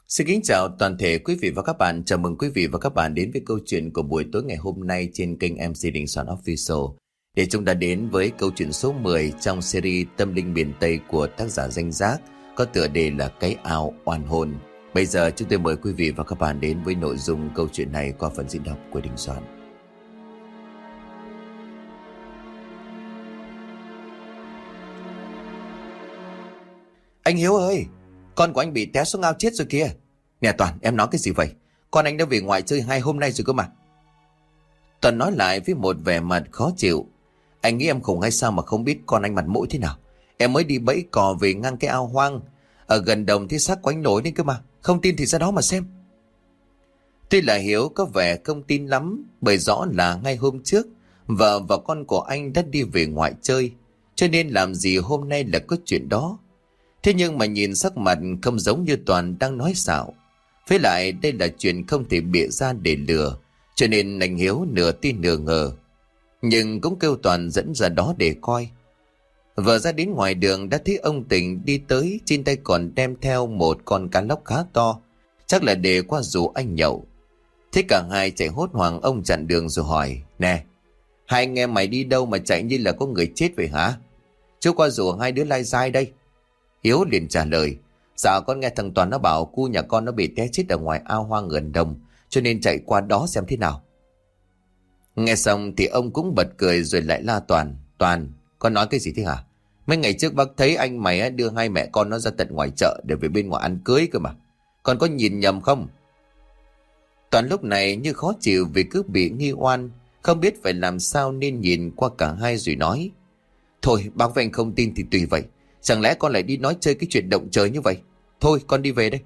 Xin kính chào toàn thể quý vị và các bạn. Chào mừng quý vị và các bạn đến với câu chuyện của buổi tối ngày hôm nay trên kênh MC Đình Soạn Official. Để chúng ta đến với câu chuyện số 10 trong series Tâm linh miền Tây của tác giả Danh Giác, có tựa đề là Cái Ao Oan Hồn. Bây giờ chúng tôi mời quý vị và các bạn đến với nội dung câu chuyện này qua phần diễn đọc của Đình Soạn. Anh Hiếu ơi, con của anh bị té xuống ao chết rồi kìa. Nè Toàn, em nói cái gì vậy? Con anh đã về ngoại chơi 2 hôm nay rồi cơ mà. Toàn nói lại với một vẻ mặt khó chịu. Anh nghĩ em khùng hay sao mà không biết con anh mặt mũi thế nào? Em mới đi bẫy cò về ngang cái ao hoang ở gần đồng thấy xác của anh nổi lên cơ mà. Không tin thì ra đó mà xem. Tuy là Hiếu có vẻ không tin lắm, bởi rõ là ngay hôm trước vợ và con của anh đã đi về ngoại chơi, cho nên làm gì hôm nay là có chuyện đó. Thế nhưng mà nhìn sắc mặt không giống như Toàn đang nói xạo. Với lại đây là chuyện không thể bịa ra để lừa, cho nên anh Hiếu nửa tin nửa ngờ. Nhưng cũng kêu Toàn dẫn ra đó để coi. Vừa ra đến ngoài đường đã thấy ông Tình đi tới, trên tay còn đem theo một con cá lóc khá to, chắc là để qua rủ anh nhậu. Thế cả hai chạy hốt hoảng, ông chặn đường rồi hỏi: Nè, hai anh em mày đi đâu mà chạy như là có người chết vậy hả? Chú qua rủ hai đứa lai dai đây. Hiếu liền trả lời: Dạ con nghe thằng Toàn nó bảo cu nhà con nó bị té chết ở ngoài ao hoang gần đồng, cho nên chạy qua đó xem thế nào. Nghe xong thì ông cũng bật cười rồi lại la Toàn: Toàn, con nói cái gì thế hả? Mấy ngày trước bác thấy anh mày đưa hai mẹ con nó ra tận ngoài chợ để về bên ngoài ăn cưới cơ mà. Con có nhìn nhầm không? Toàn lúc này như khó chịu vì cứ bị nghi oan, không biết phải làm sao nên nhìn qua cả hai rồi nói: Thôi bác với anh không tin thì tùy vậy. Chẳng lẽ con lại đi nói chơi cái chuyện động trời như vậy? Thôi con đi về đây.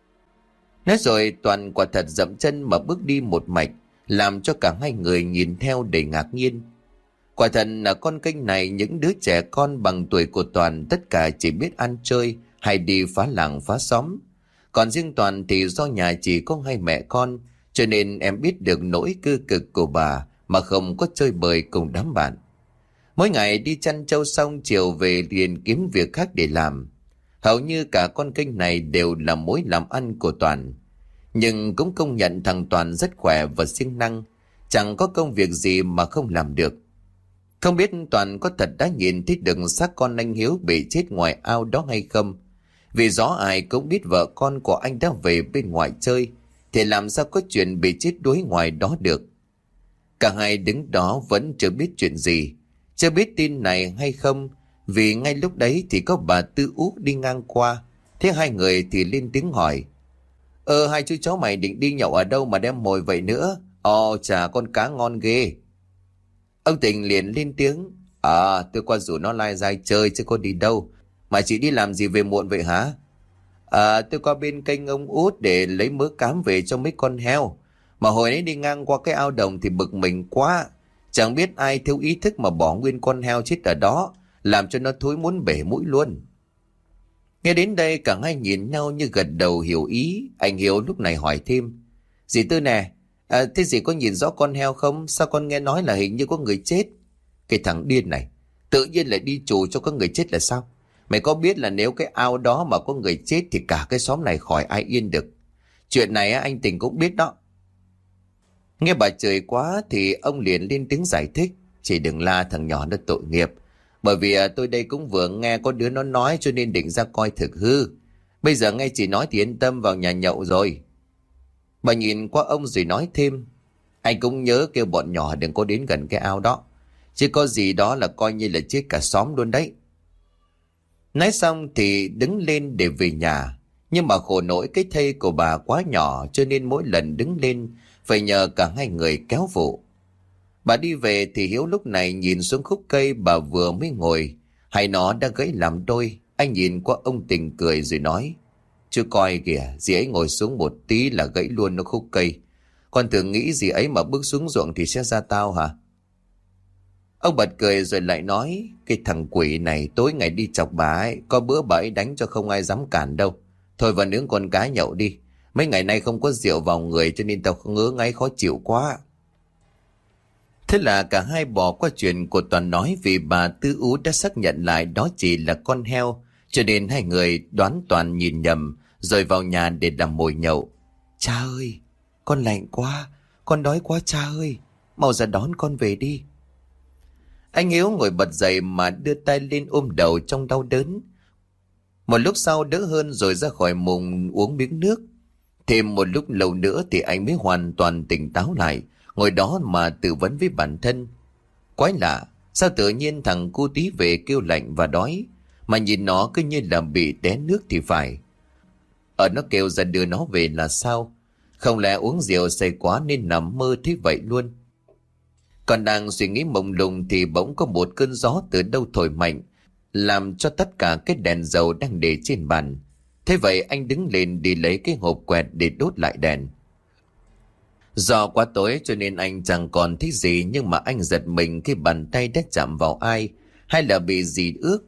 Nói rồi Toàn quả thật dậm chân mà bước đi một mạch, làm cho cả hai người nhìn theo đầy ngạc nhiên. Quả thật là con kênh này những đứa trẻ con bằng tuổi của Toàn tất cả chỉ biết ăn chơi hay đi phá làng phá xóm. Còn riêng Toàn thì do nhà chỉ có hai mẹ con, cho nên em biết được nỗi cư cực của bà mà không có chơi bời cùng đám bạn. Mỗi ngày đi chăn trâu xong chiều về liền kiếm việc khác để làm. Hầu như cả con kênh này đều là mối làm ăn của Toàn. Nhưng cũng công nhận thằng Toàn rất khỏe và siêng năng, chẳng có công việc gì mà không làm được. Không biết Toàn có thật đã nhìn thấy được xác con anh Hiếu bị chết ngoài ao đó hay không? Vì rõ ai cũng biết vợ con của anh đã về bên ngoài chơi, thì làm sao có chuyện bị chết đuối ngoài đó được. Cả hai đứng đó vẫn chưa biết chuyện gì, chưa biết tin này hay không, vì ngay lúc đấy thì có bà Tư Út đi ngang qua. Thế hai người thì lên tiếng hỏi: Hai chú cháu mày định đi nhậu ở đâu mà đem mồi vậy nữa? Ồ chà, con cá ngon ghê. Ông Tình liền lên tiếng: Tôi qua rủ nó lai dai chơi chứ có đi đâu. Mà chị đi làm gì về muộn vậy hả? Tôi qua bên kênh ông Út để lấy mớ cám về cho mấy con heo. Mà hồi nãy đi ngang qua cái ao đồng thì bực mình quá. Chẳng biết ai thiếu ý thức mà bỏ nguyên con heo chết ở đó, làm cho nó thối muốn bể mũi luôn. Nghe đến đây cả hai nhìn nhau như gật đầu hiểu ý. Anh Hiếu lúc này hỏi thêm: Dì Tư nè, thế dì có nhìn rõ con heo không? Sao con nghe nói là hình như có người chết? Cái thằng điên này, tự nhiên lại đi chùa cho có người chết là sao? Mày có biết là nếu cái ao đó mà có người chết thì cả cái xóm này khỏi ai yên được. Chuyện này anh Tình cũng biết đó. Nghe bà chửi quá thì ông liền lên tiếng giải thích: Chị đừng la thằng nhỏ nó tội nghiệp. Bởi vì tôi đây cũng vừa nghe có đứa nó nói cho nên định ra coi thực hư. Bây giờ nghe chị nói thì yên tâm vào nhà nhậu rồi. Bà nhìn qua ông rồi nói thêm: Anh cũng nhớ kêu bọn nhỏ đừng có đến gần cái ao đó. Chứ có gì đó là coi như là chết cả xóm luôn đấy. Nói xong thì đứng lên để về nhà. Nhưng mà khổ nỗi cái thây của bà quá nhỏ, cho nên mỗi lần đứng lên phải nhờ cả hai người kéo phụ. Bà đi về thì Hiếu lúc này nhìn xuống khúc cây bà vừa mới ngồi, hai nó đã gãy làm đôi. Anh nhìn qua ông Tình cười rồi nói: Chú coi kìa, dì ấy ngồi xuống một tí là gãy luôn nó khúc cây. Con tưởng nghĩ dì ấy mà bước xuống ruộng thì sẽ ra tao hả? Ông bật cười rồi lại nói: Cái thằng quỷ này tối ngày đi chọc bà ấy, có bữa bà ấy đánh cho không ai dám cản đâu. Thôi vào nướng con cá nhậu đi. Mấy ngày nay không có rượu vào người cho nên tao ngứa ngáy khó chịu quá. Thế là cả hai bỏ qua chuyện của Toàn nói, vì bà Tư Ú đã xác nhận lại đó chỉ là con heo, cho nên hai người đoán Toàn nhìn nhầm rồi vào nhà để làm mồi nhậu. Cha ơi, con lạnh quá, con đói quá cha ơi, mau ra đón con về đi. Anh Hiếu ngồi bật dậy mà đưa tay lên ôm đầu trong đau đớn. Một lúc sau đỡ hơn rồi ra khỏi mùng uống miếng nước. Thêm một lúc lâu nữa thì anh mới hoàn toàn tỉnh táo lại, ngồi đó mà tự vấn với bản thân. Quái lạ, sao tự nhiên thằng cu tí về kêu lạnh và đói, mà nhìn nó cứ như là bị té nước thì phải. Nó kêu ra đưa nó về là sao? Không lẽ uống rượu say quá nên nằm mơ thế vậy luôn? Còn đang suy nghĩ mông lung thì bỗng có một cơn gió từ đâu thổi mạnh, làm cho tất cả cái đèn dầu đang để trên bàn. Thế vậy anh đứng lên đi lấy cái hộp quẹt để đốt lại đèn. Do quá tối cho nên anh chẳng còn thấy gì, nhưng mà anh giật mình khi bàn tay đã chạm vào ai, hay là bị gì ướt.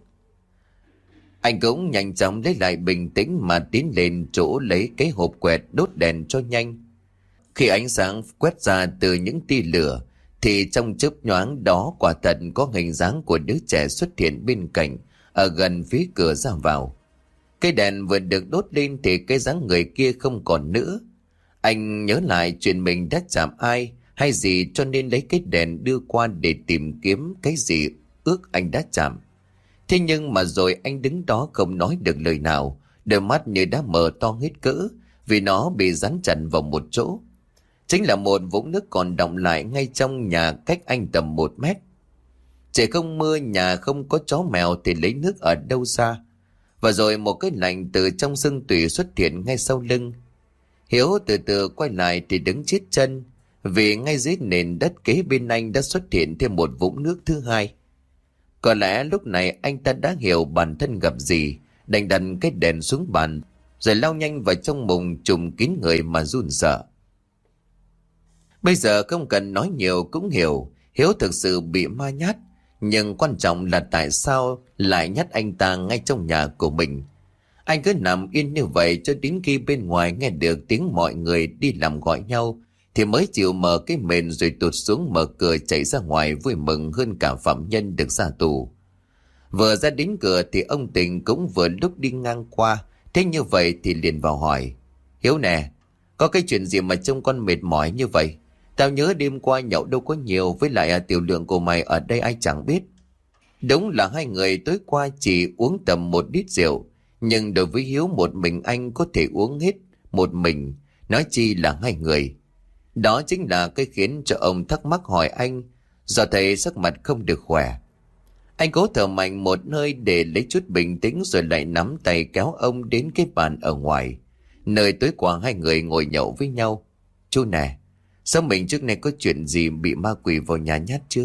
Anh cũng nhanh chóng lấy lại bình tĩnh mà tiến lên chỗ lấy cái hộp quẹt đốt đèn cho nhanh. Khi ánh sáng quét ra từ những tia lửa thì trong chớp nhoáng đó quả thật có hình dáng của đứa trẻ xuất hiện bên cạnh, ở gần phía cửa ra vào. Cây đèn vừa được đốt lên thì cái dáng người kia không còn nữa. Anh nhớ lại chuyện mình đã chạm ai hay gì, cho nên lấy cái đèn đưa qua để tìm kiếm cái gì ước anh đã chạm. Thế nhưng mà rồi anh đứng đó không nói được lời nào, đôi mắt như đã mở to hết cỡ vì nó bị dán chặt vào một chỗ. Chính là một vũng nước còn đọng lại ngay trong nhà cách anh tầm 1 mét. Trời không mưa, nhà không có chó mèo thì lấy nước ở đâu ra. Và rồi một cái lạnh từ trong xương tủy xuất hiện ngay sau lưng. Hiếu từ từ quay lại thì đứng chết chân, vì ngay dưới nền đất kế bên anh đã xuất hiện thêm một vũng nước thứ hai. Có lẽ lúc này anh ta đã hiểu bản thân gặp gì, đành đặt cái đèn xuống bàn, rồi lao nhanh vào trong mùng trùm kín người mà run sợ. Bây giờ không cần nói nhiều cũng hiểu, Hiếu thực sự bị ma nhát, nhưng quan trọng là tại sao lại nhát anh ta ngay trong nhà của mình. Anh cứ nằm yên như vậy cho đến khi bên ngoài nghe được tiếng mọi người đi làm gọi nhau, thì mới chịu mở cái mền rồi tụt xuống mở cửa chạy ra ngoài, vui mừng hơn cả phạm nhân được ra tù. Vừa ra đến cửa thì ông Tình cũng vừa lúc đi ngang qua, thế như vậy thì liền vào hỏi: Hiếu nè, có cái chuyện gì mà trông con mệt mỏi như vậy? Tao nhớ đêm qua nhậu đâu có nhiều, với lại tiểu lượng của mày ở đây ai chẳng biết. Đúng là hai người tối qua chỉ uống tầm 1 lít rượu, nhưng đối với Hiếu một mình anh có thể uống hết một mình, nói chi là hai người. Đó chính là cái khiến cho ông thắc mắc hỏi anh, do thấy sắc mặt không được khỏe. Anh cố thở mạnh một hơi để lấy chút bình tĩnh, rồi lại nắm tay kéo ông đến cái bàn ở ngoài, nơi tối qua hai người ngồi nhậu với nhau. Chú nè, sao mình trước nay có chuyện gì bị ma quỷ vào nhà nhát chứ?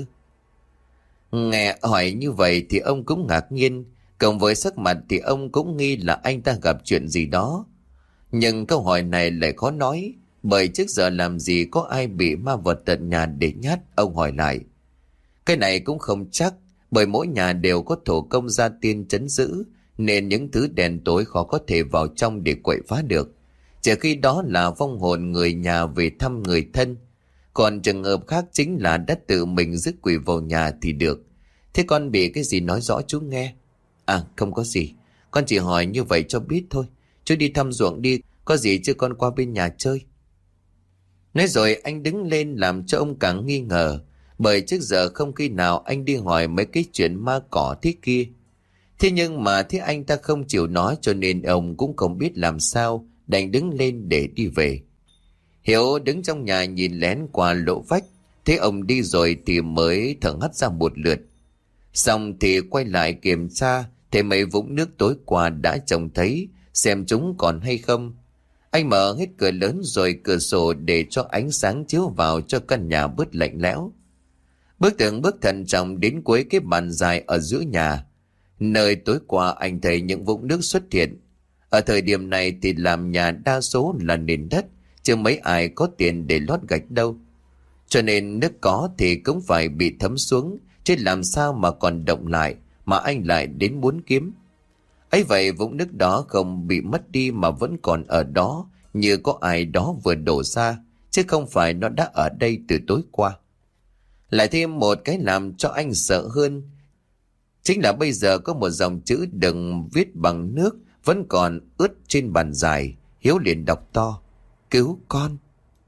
Nghe hỏi như vậy thì ông cũng ngạc nhiên, cộng với sắc mặt thì ông cũng nghi là anh ta gặp chuyện gì đó. Nhưng câu hỏi này lại khó nói, bởi trước giờ làm gì có ai bị ma vật tận nhà để nhát. Ông hỏi lại: Cái này cũng không chắc, bởi mỗi nhà đều có thổ công gia tiên trấn giữ, nên những thứ đèn tối khó có thể vào trong để quậy phá được. Chỉ khi đó là vong hồn người nhà về thăm người thân. Còn trường hợp khác chính là đã tự mình rước quỷ vào nhà thì được. Thế con bị cái gì nói rõ chú nghe? À, không có gì, con chỉ hỏi như vậy cho biết thôi. Chú đi thăm ruộng đi, có gì chứ con qua bên nhà chơi. Nói rồi anh đứng lên làm cho ông càng nghi ngờ, bởi trước giờ không khi nào anh đi hỏi mấy cái chuyện ma cỏ thế kia. Thế nhưng mà thế anh ta không chịu nói, cho nên ông cũng không biết làm sao, đành đứng lên để đi về. Hiếu đứng trong nhà nhìn lén qua lỗ vách, thế ông đi rồi thì mới thở hắt ra một lượt. Xong thì quay lại kiểm tra, thấy mấy vũng nước tối qua đã trông thấy, xem chúng còn hay không. Anh mở hết cửa lớn rồi cửa sổ để cho ánh sáng chiếu vào cho căn nhà bớt lạnh lẽo. Bước từng bước thận trọng đến cuối cái bàn dài ở giữa nhà, nơi tối qua anh thấy những vũng nước xuất hiện. Ở thời điểm này thì làm nhà đa số là nền đất, chứ mấy ai có tiền để lót gạch đâu. Cho nên nước có thì cũng phải bị thấm xuống, chứ làm sao mà còn động lại mà anh lại đến muốn kiếm. Ấy vậy vũng nước đó không bị mất đi mà vẫn còn ở đó, như có ai đó vừa đổ ra, chứ không phải nó đã ở đây từ tối qua. Lại thêm một cái làm cho anh sợ hơn, chính là bây giờ có một dòng chữ đừng viết bằng nước vẫn còn ướt trên bàn dài. Hiếu liền đọc to: cứu con.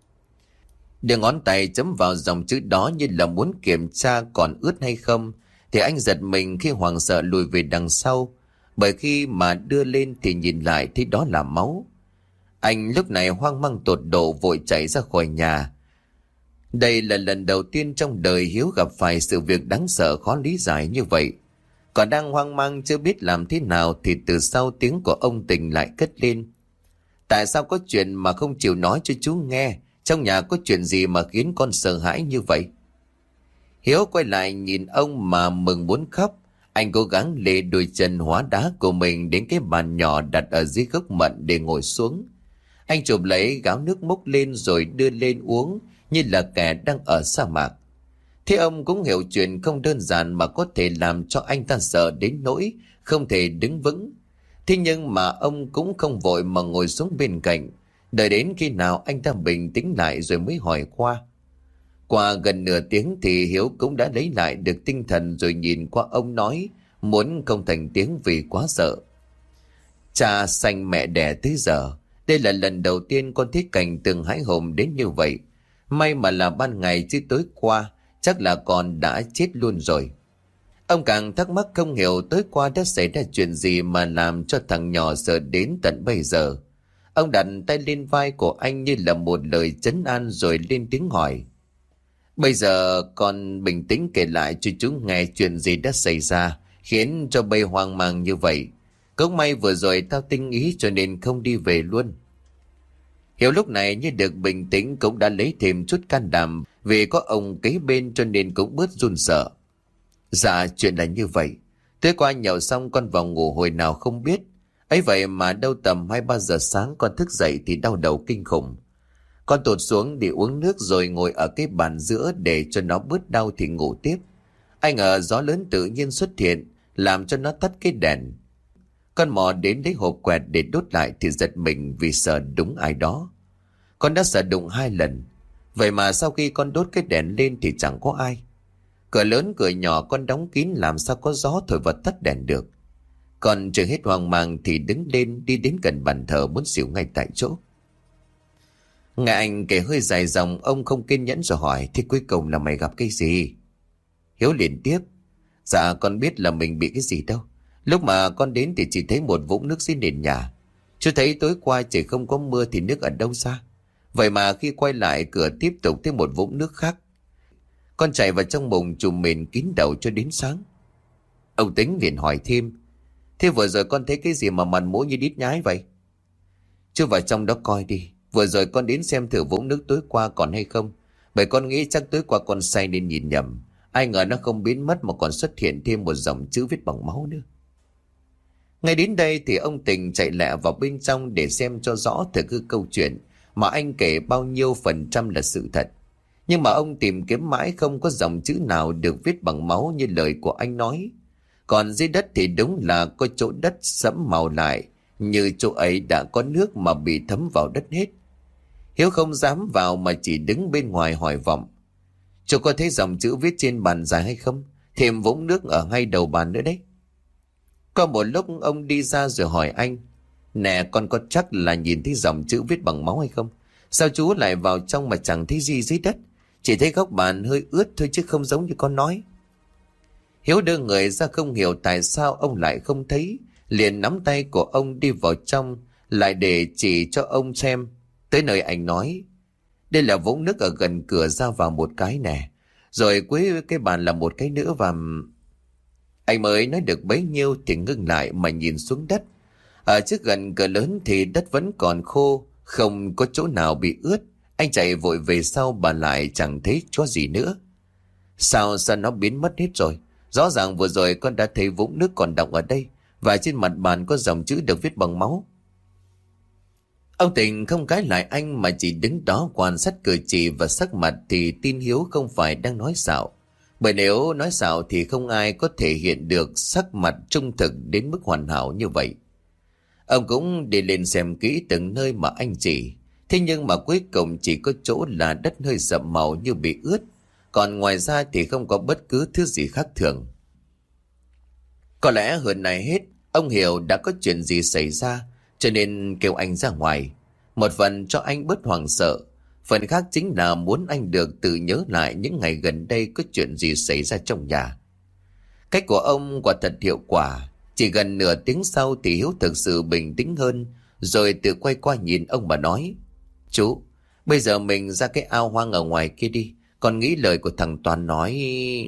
Đưa ngón tay chấm vào dòng chữ đó như là muốn kiểm tra còn ướt hay không, thì anh giật mình khi hoảng sợ lùi về đằng sau, bởi khi mà đưa lên thì nhìn lại thấy đó là máu. Anh lúc này hoang mang tột độ vội chạy ra khỏi nhà. Đây là lần đầu tiên trong đời Hiếu gặp phải sự việc đáng sợ khó lý giải như vậy. Còn đang hoang mang chưa biết làm thế nào thì từ sau tiếng của ông Tình lại cất lên: tại sao có chuyện mà không chịu nói cho chú nghe? Trong nhà có chuyện gì mà khiến con sợ hãi như vậy? Hiếu quay lại nhìn ông mà mừng muốn khóc. Anh cố gắng lê đôi chân hóa đá của mình đến cái bàn nhỏ đặt ở dưới gốc mận để ngồi xuống. Anh chụp lấy gáo nước múc lên rồi đưa lên uống như là kẻ đang ở sa mạc. Thế ông cũng hiểu chuyện không đơn giản mà có thể làm cho anh ta sợ đến nỗi không thể đứng vững. Thế nhưng mà ông cũng không vội mà ngồi xuống bên cạnh, đợi đến khi nào anh ta bình tĩnh lại rồi mới hỏi qua. Qua gần nửa tiếng thì Hiếu cũng đã lấy lại được tinh thần rồi nhìn qua ông nói, muốn không thành tiếng vì quá sợ. Cha sanh mẹ đẻ tới giờ, đây là lần đầu tiên con thấy cảnh tượng hãi hùng đến như vậy. May mà là ban ngày chứ tối qua chắc là con đã chết luôn rồi. Ông càng thắc mắc không hiểu tối qua đã xảy ra chuyện gì mà làm cho thằng nhỏ sợ đến tận bây giờ. Ông đặt tay lên vai của anh như là một lời trấn an rồi lên tiếng hỏi: bây giờ con bình tĩnh kể lại cho chú nghe chuyện gì đã xảy ra khiến cho bây hoang mang như vậy. Cũng may vừa rồi tao tinh ý cho nên không đi về luôn. Hiếu lúc này như được bình tĩnh cũng đã lấy thêm chút can đảm, vì có ông kế bên cho nên cũng bớt run sợ. Dạ chuyện là như vậy. Tối qua nhậu xong con vào ngủ hồi nào không biết. Ấy vậy mà đâu tầm 2-3 giờ sáng con thức dậy thì đau đầu kinh khủng. Con tụt xuống để uống nước rồi ngồi ở cái bàn giữa để cho nó bớt đau thì ngủ tiếp. Ai ngờ gió lớn tự nhiên xuất hiện làm cho nó tắt cái đèn. Con mò đến lấy hộp quẹt để đốt lại thì giật mình vì sợ đúng ai đó. Con đã sợ đụng 2 lần. Vậy mà sau khi con đốt cái đèn lên thì chẳng có ai. Cửa lớn cửa nhỏ con đóng kín, làm sao có gió thổi vào tắt đèn được. Con chưa hết hoang mang thì đứng lên đi đến gần bàn thờ muốn xỉu ngay tại chỗ. Nghe anh kể hơi dài dòng, ông không kiên nhẫn rồi hỏi: thế cuối cùng là mày gặp cái gì? Hiếu liền tiếp: dạ con biết là mình bị cái gì đâu. Lúc mà con đến thì chỉ thấy một vũng nước dưới nền nhà. Chú thấy tối qua trời không có mưa thì nước ở đâu ra. Vậy mà khi quay lại cửa tiếp tục thấy một vũng nước khác. Con chạy vào trong bụng trùm mền kín đầu cho đến sáng. Ông Tính liền hỏi thêm: thế vừa rồi con thấy cái gì mà mặt mũi như đít nhái vậy? Chú vào trong đó coi đi. Vừa rồi con đến xem thử vũng nước tối qua còn hay không. Bởi con nghĩ chắc tối qua con say nên nhìn nhầm. Ai ngờ nó không biến mất mà còn xuất hiện thêm một dòng chữ viết bằng máu nữa. Ngay đến đây thì ông Tình chạy lẹ vào bên trong để xem cho rõ thực hư câu chuyện mà anh kể bao nhiêu phần trăm là sự thật. Nhưng mà ông tìm kiếm mãi không có dòng chữ nào được viết bằng máu như lời của anh nói. Còn dưới đất thì đúng là có chỗ đất sẫm màu lại, như chỗ ấy đã có nước mà bị thấm vào đất hết. Hiếu không dám vào mà chỉ đứng bên ngoài hỏi vọng: chú có thấy dòng chữ viết trên bàn dài hay không? Thêm vũng nước ở ngay đầu bàn nữa đấy. Có một lúc ông đi ra rồi hỏi anh: nè, con có chắc là nhìn thấy dòng chữ viết bằng máu hay không? Sao chú lại vào trong mà chẳng thấy gì dưới đất? Chỉ thấy góc bàn hơi ướt thôi chứ không giống như con nói. Hiếu đưa người ra không hiểu tại sao ông lại không thấy, liền nắm tay của ông đi vào trong, lại để chỉ cho ông xem. Tới nơi anh nói: đây là vũng nước ở gần cửa ra vào một cái nè, rồi cuối cái bàn là một cái nữa. Và anh mới nói được bấy nhiêu thì ngưng lại mà nhìn xuống đất. Ở trước gần cửa lớn thì đất vẫn còn khô, không có chỗ nào bị ướt. Anh chạy vội về sau bà lại chẳng thấy có gì nữa. Sao nó biến mất hết rồi? Rõ ràng vừa rồi con đã thấy vũng nước còn đọng ở đây, và trên mặt bàn có dòng chữ được viết bằng máu. Ông Tình không cãi lại anh mà chỉ đứng đó quan sát cử chỉ và sắc mặt thì tin Hiếu không phải đang nói xạo. Bởi nếu nói xạo thì không ai có thể hiện được sắc mặt trung thực đến mức hoàn hảo như vậy. Ông cũng đi lên xem kỹ từng nơi mà anh chỉ. Thế nhưng mà cuối cùng chỉ có chỗ là đất hơi sậm màu như bị ướt. Còn ngoài ra thì không có bất cứ thứ gì khác thường. Có lẽ hơn này hết, Ông hiểu đã có chuyện gì xảy ra, cho nên kêu anh ra ngoài. Một phần cho anh bớt hoảng sợ, phần khác chính là muốn anh được tự nhớ lại những ngày gần đây có chuyện gì xảy ra trong nhà. Cách của ông quả thật hiệu quả. Chỉ gần nửa tiếng sau thì Hiếu thực sự bình tĩnh hơn, rồi tự quay qua nhìn ông mà nói: Chú, bây giờ mình ra cái ao hoang ở ngoài kia đi. Con nghĩ lời của thằng Toàn nói...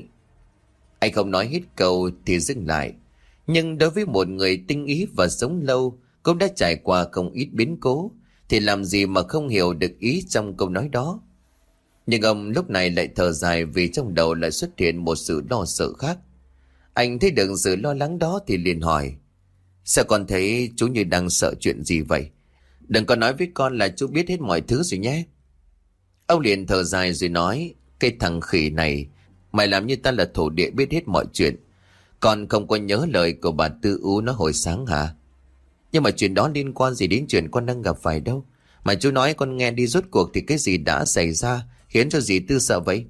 Anh không nói hết câu thì dừng lại. Nhưng đối với một người tinh ý và sống lâu, cũng đã trải qua không ít biến cố, thì làm gì mà không hiểu được ý trong câu nói đó. Nhưng ông lúc này lại thở dài, vì trong đầu lại xuất hiện một sự lo sợ khác. Anh thấy được sự lo lắng đó thì liền hỏi: Sao con thấy chú như đang sợ chuyện gì vậy? Đừng có nói với con là chú biết hết mọi thứ rồi nhé. Ông liền thở dài rồi nói: Cái thằng khỉ này, mày làm như ta là thổ địa biết hết mọi chuyện. Con không có nhớ lời của bà Tư Ú nói hồi sáng hả? Nhưng mà chuyện đó liên quan gì đến chuyện con đang gặp phải đâu. Mà chú nói con nghe đi, rốt cuộc thì cái gì đã xảy ra khiến cho dì Tư sợ vậy?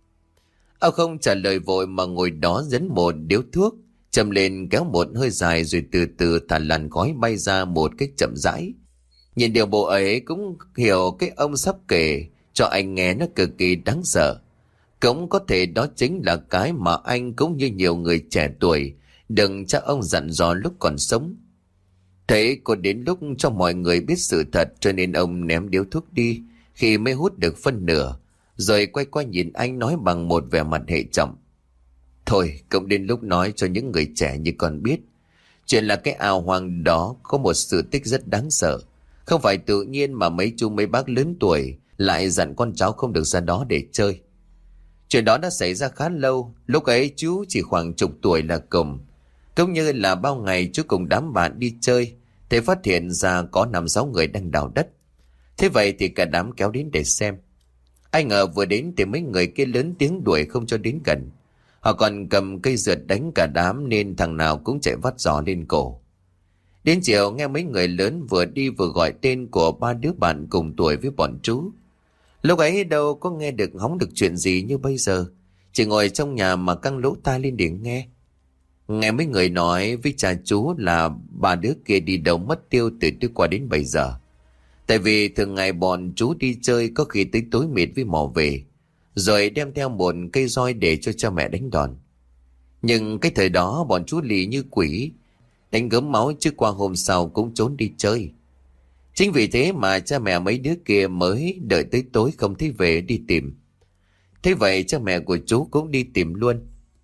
Ông không trả lời vội mà ngồi đó dấn một điếu thuốc, châm lên kéo một hơi dài, rồi từ từ thả làn khói bay ra một cách chậm rãi. Nhìn điều bộ ấy cũng hiểu cái ông sắp kể cho anh nghe nó cực kỳ đáng sợ. Cũng có thể đó chính là cái mà anh cũng như nhiều người trẻ tuổi đừng cha ông dặn dò lúc còn sống. Thế có đến lúc cho mọi người biết sự thật, cho nên ông ném điếu thuốc đi khi mới hút được phân nửa, rồi quay qua nhìn anh nói bằng một vẻ mặt hệ trọng: Thôi, cũng đến lúc nói cho những người trẻ như con biết. Chuyện là cái ao hoang đó có một sự tích rất đáng sợ. Không phải tự nhiên mà mấy chú mấy bác lớn tuổi lại dặn con cháu không được ra đó để chơi. Chuyện đó đã xảy ra khá lâu. Lúc ấy chú chỉ khoảng chục tuổi là cùng. Cũng như là bao ngày chú cùng đám bạn đi chơi, thì phát hiện ra có 5-6 người đang đào đất. Thế vậy thì cả đám kéo đến để xem. Ai ngờ vừa đến thì mấy người kia lớn tiếng đuổi không cho đến gần. Họ còn cầm cây rượt đánh cả đám, nên thằng nào cũng chạy vắt giò lên cổ. Đến chiều nghe mấy người lớn vừa đi vừa gọi tên của 3 đứa bạn cùng tuổi với bọn chú. Lúc ấy đâu có nghe được hóng được chuyện gì như bây giờ. Chỉ ngồi trong nhà mà căng lỗ tai lên để nghe. Nghe mấy người nói với cha chú là 3 đứa kia đi đâu mất tiêu từ tối qua đến bây giờ. Tại vì thường ngày bọn chú đi chơi có khi tới tối mịt với mò về, rồi đem theo một cây roi để cho cha mẹ đánh đòn. Nhưng cái thời đó bọn chú lì như quỷ, đánh gớm máu chứ qua hôm sau cũng trốn đi chơi. Chính vì thế mà cha mẹ mấy đứa kia mới đợi tới tối không thấy về đi tìm. Thế vậy cha mẹ của chú cũng đi tìm luôn.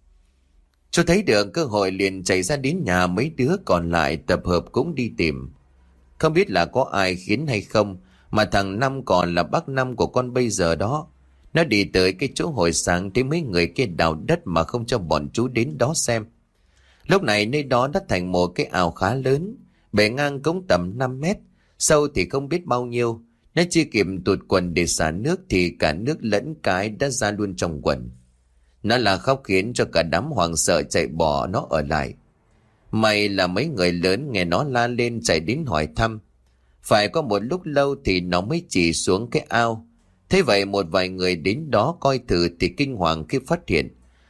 Chú thấy được cơ hội liền chạy ra đến nhà mấy đứa còn lại tập hợp cũng đi tìm. Không biết là có ai khiến hay không mà thằng Năm còn là bác Năm của con bây giờ đó, nó đi tới cái chỗ hồi sáng thấy mấy người kia đào đất mà không cho bọn chú đến đó xem. Lúc này nơi đó đã thành một cái ao khá lớn, bề ngang cũng tầm 5 mét, sâu thì không biết bao nhiêu. Nó chưa kịp tụt quần để xả nước thì cả nước lẫn cái đã ra luôn trong quần. Nó là khóc khiến cho cả đám hoảng sợ chạy bỏ nó ở lại. May là mấy người lớn nghe nó la lên chạy đến hỏi thăm. Phải có một lúc lâu thì nó mới chỉ xuống cái ao. Thế vậy một vài người đến đó coi thử thì kinh hoàng khi phát hiện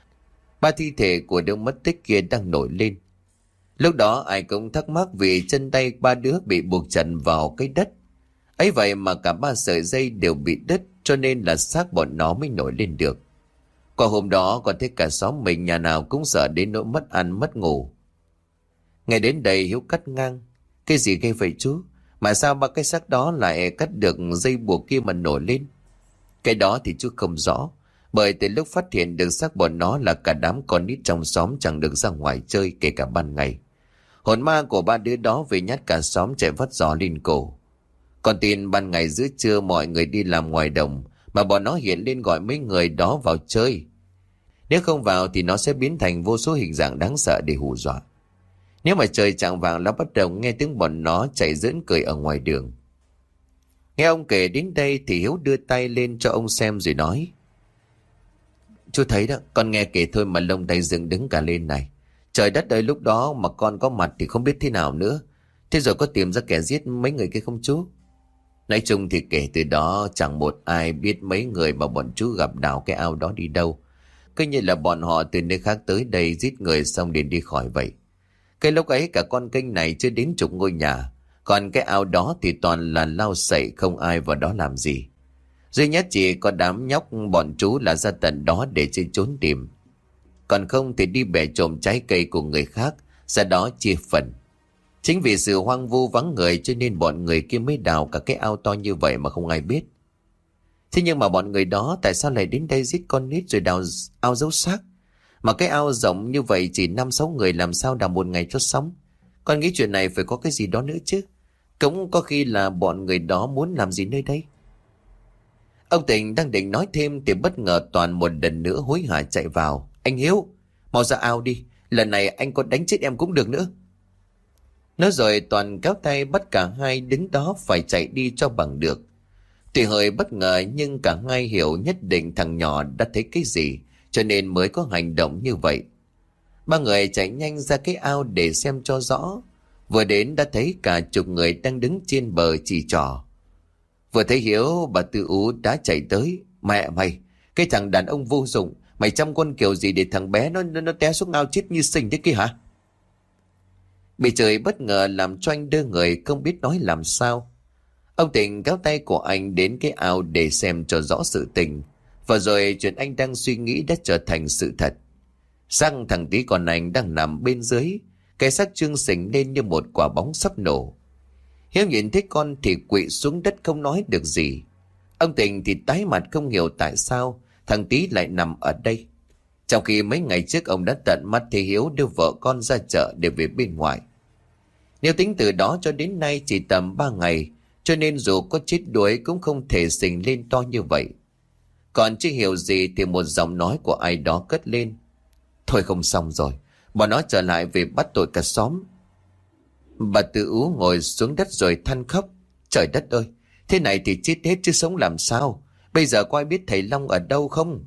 3 thi thể của đứa mất tích kia đang nổi lên. Lúc đó ai cũng thắc mắc vì chân tay 3 đứa bị buộc chặt vào cái đất. Ấy vậy mà cả 3 sợi dây đều bị đứt, cho nên là xác bọn nó mới nổi lên được. Qua hôm đó còn thấy cả xóm mình nhà nào cũng sợ đến nỗi mất ăn mất ngủ. Ngày đến đây Hiếu cắt ngang: Cái gì gây vậy chú? Mà sao 3 cái xác đó lại cắt được dây buộc kia mà nổi lên? Cái đó thì chú không rõ, bởi từ lúc phát hiện được xác bọn nó là cả đám con nít trong xóm chẳng được ra ngoài chơi kể cả ban ngày. Hồn ma của 3 đứa đó về nhát cả xóm chạy vắt giò lên cổ. Còn tin ban ngày giữa trưa mọi người đi làm ngoài đồng mà bọn nó hiện lên gọi mấy người đó vào chơi. Nếu không vào thì nó sẽ biến thành vô số hình dạng đáng sợ để hù dọa. Nếu mà trời chạng vạng nó bắt đầu nghe tiếng bọn nó chạy giỡn cười ở ngoài đường. Nghe ông kể đến đây thì Hiếu đưa tay lên cho ông xem rồi nói: Chú thấy đó, con nghe kể thôi mà lông tay dựng đứng cả lên này. Trời đất ơi, lúc đó mà con có mặt thì không biết thế nào nữa. Thế rồi có tìm ra kẻ giết mấy người kia không chú? Nói chung thì kể từ đó chẳng một ai biết mấy người mà bọn chú gặp đào cái ao đó đi đâu. Cứ như là bọn họ từ nơi khác tới đây giết người xong liền đi khỏi vậy. Cái lúc ấy cả con kênh này chưa đến chục ngôi nhà, còn cái ao đó thì toàn là lau sậy, không ai vào đó làm gì. Duy nhất chỉ có đám nhóc bọn chú là ra tận đó để chơi trốn tìm. Còn không thì đi bẻ trộm trái cây của người khác, ra đó chia phần. Chính vì sự hoang vu vắng người cho nên bọn người kia mới đào cả cái ao to như vậy mà không ai biết. Thế nhưng mà bọn người đó tại sao lại đến đây giết con nít rồi đào ao giấu xác? Mà cái ao rộng như vậy chỉ 5-6 người làm sao đào một ngày cho xong? Con nghĩ chuyện này phải có cái gì đó nữa chứ. Cũng có khi là bọn người đó muốn làm gì nơi đây. Ông Tình đang định nói thêm thì bất ngờ Toàn một lần nữa hối hả chạy vào. Anh Hiếu, mau ra ao đi. Lần này anh có đánh chết em cũng được nữa. Nói rồi Toàn kéo tay bắt cả hai đứng đó phải chạy đi cho bằng được. Tuy hơi bất ngờ nhưng cả hai hiểu nhất định thằng nhỏ đã thấy cái gì, cho nên mới có hành động như vậy. Ba người chạy nhanh ra cái ao để xem cho rõ. Vừa đến đã thấy cả chục người đang đứng trên bờ chỉ trỏ. Vừa thấy Hiếu, bà Tư Ú đã chạy tới. Mẹ mày, cái thằng đàn ông vô dụng, mày chăm con kiểu gì để thằng bé nó té xuống ao chết như sình thế kia hả? Bị trời bất ngờ làm cho anh đơ người không biết nói làm sao. Ông Tình kéo tay của anh đến cái ao để xem cho rõ sự tình. Và rồi chuyện anh đang suy nghĩ đã trở thành sự thật. Xác thằng tí con anh đang nằm bên dưới, cái xác trương sình lên như một quả bóng sắp nổ. Hiếu nhìn thấy con thì quỵ xuống đất không nói được gì. Ông Tình thì tái mặt không hiểu tại sao thằng tí lại nằm ở đây. Trong khi mấy ngày trước ông đã tận mắt thấy Hiếu đưa vợ con ra chợ để về bên ngoài. Nếu tính từ đó cho đến nay chỉ tầm 3 ngày, cho nên dù có chết đuối cũng không thể sình lên to như vậy. Còn chưa hiểu gì thì một giọng nói của ai đó cất lên. Thôi không xong rồi, bọn nó trở lại vì bắt tội cả xóm. Bà Tư Ú ngồi xuống đất rồi than khóc. Trời đất ơi, thế này thì chết hết chứ sống làm sao? Bây giờ có ai biết thầy Long ở đâu không?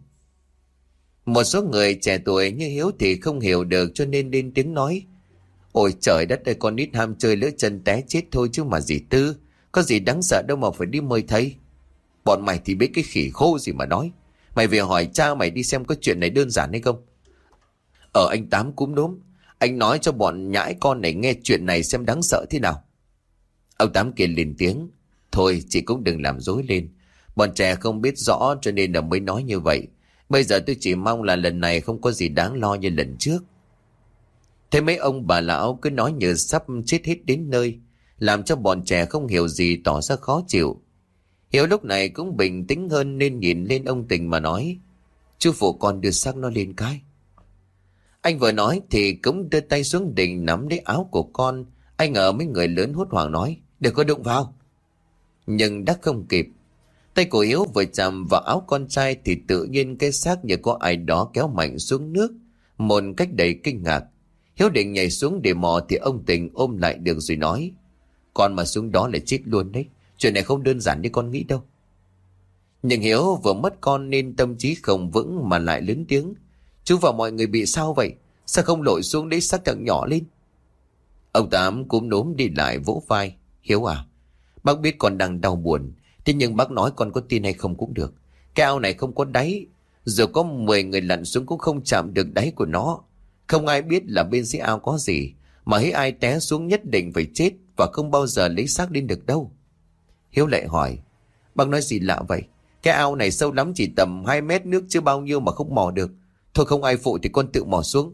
Một số người trẻ tuổi như Hiếu thì không hiểu được cho nên lên tiếng nói. Ôi trời đất ơi, con nít ham chơi lỡ chân té chết thôi chứ mà gì Tư. Có gì đáng sợ đâu mà phải đi mời thầy. Bọn mày thì biết cái khỉ khô gì mà nói. Mày về hỏi cha mày đi xem có chuyện này đơn giản hay không. Anh Tám cũng đúng. Anh nói cho bọn nhãi con này nghe chuyện này xem đáng sợ thế nào. Ông Tám kia lên tiếng. Thôi chị cũng đừng làm rối lên. Bọn trẻ không biết rõ cho nên là mới nói như vậy. Bây giờ tôi chỉ mong là lần này không có gì đáng lo như lần trước. Thế mấy ông bà lão cứ nói như sắp chết hết đến nơi, làm cho bọn trẻ không hiểu gì tỏ ra khó chịu. Hiếu lúc này cũng bình tĩnh hơn nên nhìn lên ông Tình mà nói. Chú phụ con đưa xác nó lên cái. Anh vừa nói thì cũng đưa tay xuống định nắm lấy áo của con. Anh ngờ mấy người lớn hốt hoảng nói. Đừng có đụng vào. Nhưng đã không kịp. Tay của Hiếu vừa chạm vào áo con trai thì tự nhiên cái xác như có ai đó kéo mạnh xuống nước. Một cách đầy kinh ngạc. Hiếu định nhảy xuống để mò thì ông Tình ôm lại được rồi nói. Con mà xuống đó là chết luôn đấy. Chuyện này không đơn giản như con nghĩ đâu. Nhưng Hiếu vừa mất con nên tâm trí không vững mà lại lớn tiếng. Chú và mọi người bị sao vậy? Sao không lội xuống lấy xác thằng nhỏ lên? Ông Tám cúm núm đi lại vỗ vai. Hiếu à, bác biết con đang đau buồn. Thế nhưng bác nói con có tin hay không cũng được. Cái ao này không có đáy. Dù có 10 người lặn xuống cũng không chạm được đáy của nó. Không ai biết là bên dưới ao có gì. Mà hễ ai té xuống nhất định phải chết và không bao giờ lấy xác lên được đâu. Hiếu lại hỏi. Bác nói gì lạ vậy? Cái ao này sâu lắm chỉ tầm 2 mét nước chứ bao nhiêu mà không mò được. Thôi không ai phụ thì con tự mò xuống.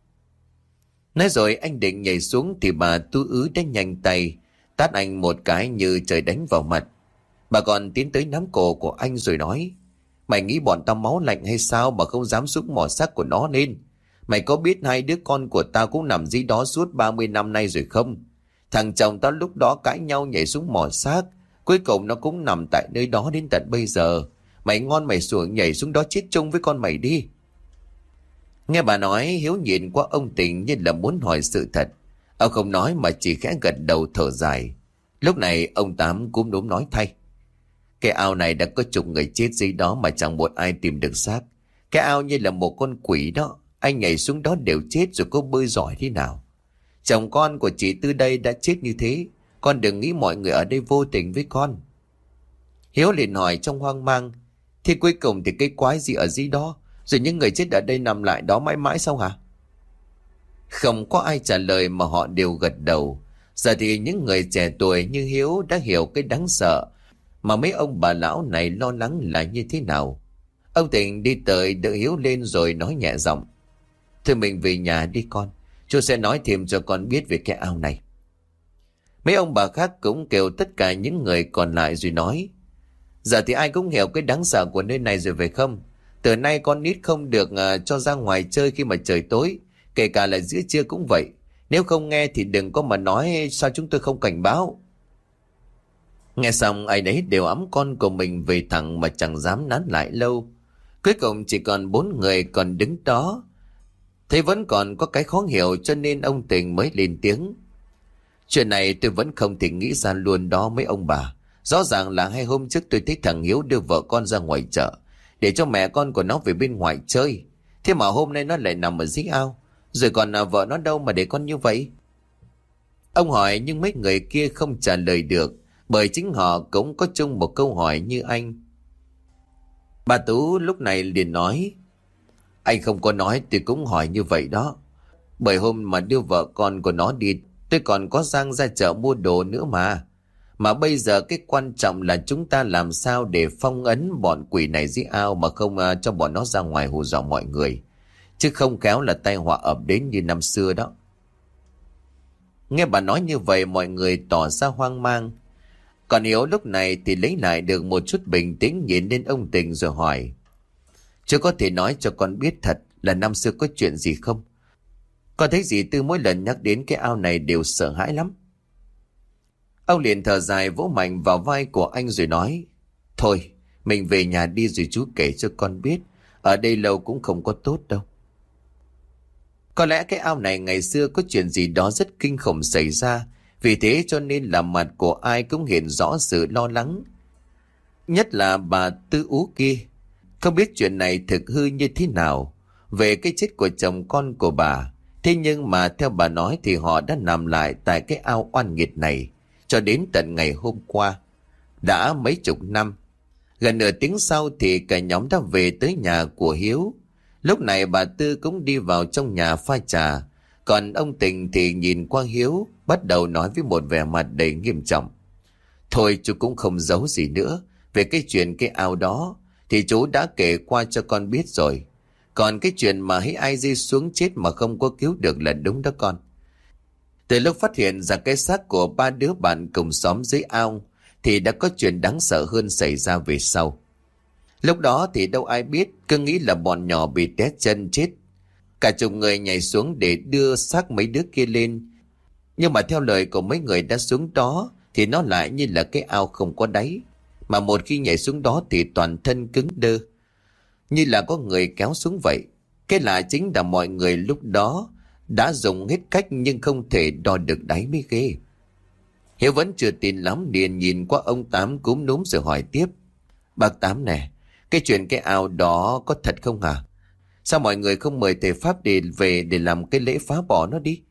Nói rồi anh định nhảy xuống thì bà Tú Ứ đã nhanh tay tát anh một cái như trời đánh vào mặt. Bà còn tiến tới nắm cổ của anh rồi nói. Mày nghĩ bọn tao máu lạnh hay sao mà không dám xuống mò xác của nó lên? Mày có biết hai đứa con của tao cũng nằm dưới đó suốt 30 năm nay rồi không? Thằng chồng tao lúc đó cãi nhau nhảy xuống mò xác. Cuối cùng nó cũng nằm tại nơi đó đến tận bây giờ. Mày ngon mày xuống nhảy xuống đó chết chung với con mày đi. Nghe bà nói, Hiếu nhìn qua ông Tình như là muốn hỏi sự thật. Ông không nói mà chỉ khẽ gật đầu thở dài. Lúc này ông Tám cúm núm nói thay. Cái ao này đã có chục người chết dưới đó mà chẳng một ai tìm được xác. Cái ao như là một con quỷ đó. Anh nhảy xuống đó đều chết rồi có bơi giỏi thế nào. Chồng con của chị Tư đây đã chết như thế. Con đừng nghĩ mọi người ở đây vô tình với con. Hiếu liền hỏi trong hoang mang. Thì cuối cùng thì cái quái gì ở dưới đó? Rồi những người chết ở đây nằm lại đó mãi mãi sao hả? Không có ai trả lời mà họ đều gật đầu. Giờ thì những người trẻ tuổi như Hiếu đã hiểu cái đáng sợ mà mấy ông bà lão này lo lắng là như thế nào. Ông Tình đi tới đỡ Hiếu lên rồi nói nhẹ giọng: "Thôi mình về nhà đi con. Chú sẽ nói thêm cho con biết về cái ao này." Mấy ông bà khác cũng kêu tất cả những người còn lại rồi nói: "Giờ thì ai cũng hiểu cái đáng sợ của nơi này rồi phải không? Từ nay con nít không được cho ra ngoài chơi khi mà trời tối, kể cả là giữa trưa cũng vậy. Nếu không nghe thì đừng có mà nói sao chúng tôi không cảnh báo." Nghe xong ai đấy đều ẵm con của mình về thẳng mà chẳng dám nán lại lâu. Cuối cùng chỉ còn 4 người còn đứng đó. Thấy vẫn còn có cái khó hiểu cho nên ông Tình mới lên tiếng: "Chuyện này tôi vẫn không thể nghĩ ra luôn đó mấy ông bà. Rõ ràng là 2 hôm trước tôi thấy thằng Hiếu đưa vợ con ra ngoài chợ để cho mẹ con của nó về bên ngoài chơi. Thế mà hôm nay nó lại nằm ở dưới ao. Rồi còn vợ nó đâu mà để con như vậy?" Ông hỏi nhưng mấy người kia không trả lời được, bởi chính họ cũng có chung một câu hỏi như anh. Bà Tú lúc này liền nói: "Anh không có nói tôi cũng hỏi như vậy đó. Bởi hôm mà đưa vợ con của nó đi, tôi còn có Giang ra chợ mua đồ nữa mà. Mà bây giờ cái quan trọng là chúng ta làm sao để phong ấn bọn quỷ này dưới ao mà không cho bọn nó ra ngoài hù dọa mọi người. Chứ không khéo là tai họa ập đến như năm xưa đó." Nghe bà nói như vậy mọi người tỏ ra hoang mang. Còn Hiếu lúc này thì lấy lại được một chút bình tĩnh, nhìn lên ông Tình rồi hỏi: "Chú có thể nói cho con biết thật là năm xưa có chuyện gì không? Con thấy dì Tư mỗi lần nhắc đến cái ao này đều sợ hãi lắm." Ông liền thở dài vỗ mạnh vào vai của anh rồi nói: "Thôi, mình về nhà đi rồi chú kể cho con biết. Ở đây lâu cũng không có tốt đâu." Có lẽ cái ao này ngày xưa có chuyện gì đó rất kinh khủng xảy ra, vì thế cho nên là mặt của ai cũng hiện rõ sự lo lắng. Nhất là bà Tư Ú kia, không biết chuyện này thực hư như thế nào về cái chết của chồng con của bà. Thế nhưng mà theo bà nói thì họ đã nằm lại tại cái ao oan nghiệt này cho đến tận ngày hôm qua. Đã mấy chục năm. Gần nửa tiếng sau thì cả nhóm đã về tới nhà của Hiếu. Lúc này bà Tư cũng đi vào trong nhà pha trà. Còn ông Tình thì nhìn qua Hiếu, bắt đầu nói với một vẻ mặt đầy nghiêm trọng: "Thôi chú cũng không giấu gì nữa. Về cái chuyện cái ao đó thì chú đã kể qua cho con biết rồi. Còn cái chuyện mà thấy ai rơi xuống chết mà không có cứu được là đúng đó con. Từ lúc phát hiện ra cái xác của 3 đứa bạn cùng xóm dưới ao thì đã có chuyện đáng sợ hơn xảy ra về sau. Lúc đó thì đâu ai biết, cứ nghĩ là bọn nhỏ bị té chân chết. Cả chục người nhảy xuống để đưa xác mấy đứa kia lên. Nhưng mà theo lời của mấy người đã xuống đó thì nó lại như là cái ao không có đáy. Mà một khi nhảy xuống đó thì toàn thân cứng đơ, như là có người kéo xuống vậy. Cái lạ chính là mọi người lúc đó đã dùng hết cách nhưng không thể đo được đáy mới ghê." Hiếu vẫn chưa tin lắm, liền nhìn qua ông Tám cúm núm rồi hỏi tiếp: "Bác Tám nè, cái chuyện cái ao đó có thật không hả? Sao mọi người không mời thầy Pháp về để làm cái lễ phá bỏ nó đi?"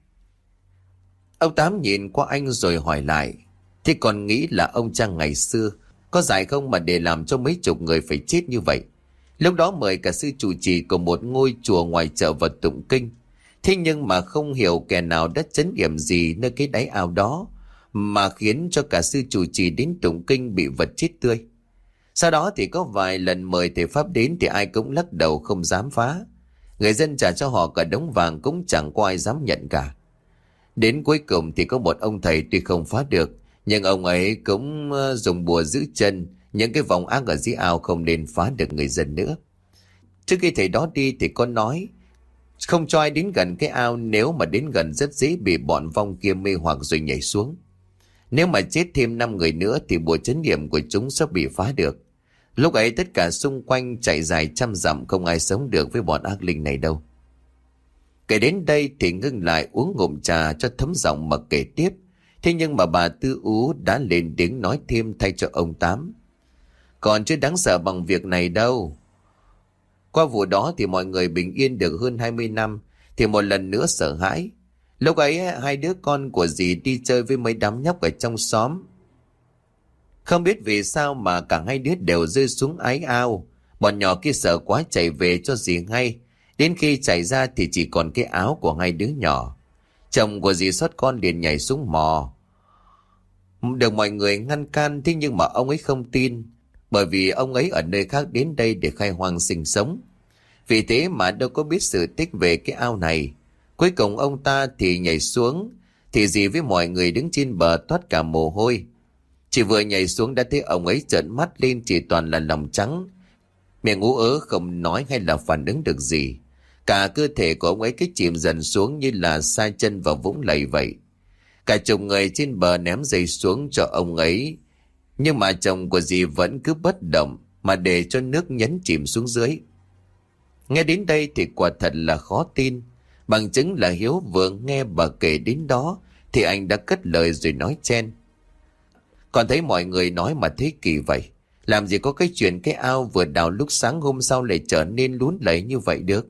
Ông Tám nhìn qua anh rồi hỏi lại: "Thế còn nghĩ là ông cha ngày xưa có dạy không mà để làm cho mấy chục người phải chết như vậy? Lúc đó mời cả sư trụ trì của một ngôi chùa ngoài chợ vào tụng kinh. Thế nhưng mà không hiểu kẻ nào đã trấn yểm gì nơi cái đáy ao đó mà khiến cho cả sư trụ trì đến tụng kinh bị vật chết tươi. Sau đó thì có vài lần mời thầy Pháp đến thì ai cũng lắc đầu không dám phá. Người dân trả cho họ cả đống vàng cũng chẳng có ai dám nhận cả. Đến cuối cùng thì có một ông thầy tuy không phá được, nhưng ông ấy cũng dùng bùa giữ chân những cái vòng ác ở dưới ao, không nên phá được người dân nữa. Trước khi thầy đó đi thì có nói không cho ai đến gần cái ao, nếu mà đến gần rất dễ bị bọn vong kia mê hoặc rồi nhảy xuống. Nếu mà chết thêm 5 người nữa thì bùa trấn yểm của chúng sẽ bị phá được. Lúc ấy tất cả xung quanh chạy dài trăm dặm, không ai sống được với bọn ác linh này đâu." Kể đến đây thì ngưng lại uống ngụm trà cho thấm giọng mà kể tiếp. Thế nhưng mà bà Tư Ú đã lên tiếng nói thêm thay cho ông Tám: "Còn chưa đáng sợ bằng việc này đâu. Qua vụ đó thì mọi người bình yên được hơn 20 năm thì một lần nữa sợ hãi. Lúc ấy 2 đứa con của dì đi chơi với mấy đám nhóc ở trong xóm. Không biết vì sao mà cả 2 đứa đều rơi xuống ái ao. Bọn nhỏ kia sợ quá chạy về cho dì ngay. Đến khi chạy ra thì chỉ còn cái áo của hai đứa nhỏ. Chồng của dì Xót Con liền nhảy xuống mò. Được mọi người ngăn can, thế nhưng mà ông ấy không tin, bởi vì ông ấy ở nơi khác đến đây để khai hoang sinh sống. Vì thế mà đâu có biết sự tích về cái ao này. Cuối cùng ông ta thì nhảy xuống, thì dì với mọi người đứng trên bờ toát cả mồ hôi. Chỉ vừa nhảy xuống đã thấy ông ấy trợn mắt lên, chỉ toàn là lòng trắng, miệng ú ớ không nói hay là phản ứng được gì. Cả cơ thể của ông ấy cứ chìm dần xuống như là sa chân vào vũng lầy vậy. Cả chục người trên bờ ném giày xuống cho ông ấy, nhưng mà chồng của dì vẫn cứ bất động mà để cho nước nhấn chìm xuống dưới. Nghe đến đây thì quả thật là khó tin. Bằng chứng là Hiếu vừa nghe bà kể đến đó thì anh đã cất lời rồi nói chen: Còn thấy mọi người nói mà thấy kỳ vậy. Làm gì có cái chuyện cái ao vừa đào lúc sáng hôm sau lại trở nên lún lầy như vậy được.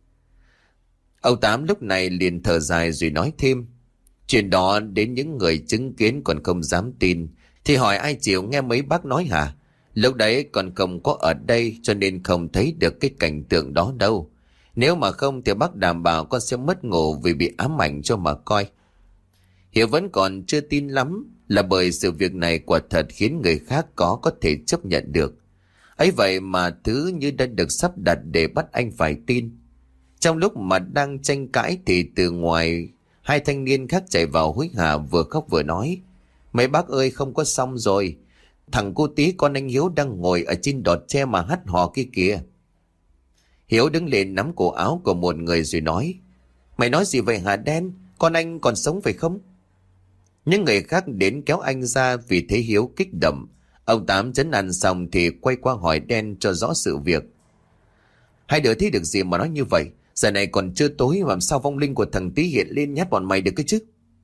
Ông Tám lúc này liền thở dài rồi nói thêm: Chuyện đó đến những người chứng kiến còn không dám tin, thì hỏi ai chịu nghe mấy bác nói hả? Lúc đấy còn không có ở đây cho nên không thấy được cái cảnh tượng đó đâu. Nếu mà không thì bác đảm bảo con sẽ mất ngủ vì bị ám ảnh cho mà coi. Hiếu vẫn còn chưa tin lắm, là bởi sự việc này quả thật khiến người khác có thể chấp nhận được. Ấy vậy mà thứ như đã được sắp đặt để bắt anh phải tin. Trong lúc mà đang tranh cãi thì từ ngoài hai thanh niên khác chạy vào hối hả, vừa khóc vừa nói: Mấy bác ơi, không có xong rồi. Thằng cô Tí con anh Hiếu đang ngồi ở trên đọt tre mà hắt hò kia kìa. Hiếu đứng lên nắm cổ áo của một người rồi nói: Mày nói gì vậy hả Đen? Con anh còn sống phải không? Những người khác đến kéo anh ra vì thấy Hiếu kích động. Ông Tám trấn an xong thì quay qua hỏi Đen cho rõ sự việc. Hai đứa thấy được gì mà nói như vậy? Giờ này còn chưa tối mà làm sao vong linh của thằng Tí hiện lên nhát bọn mày được cái chứ?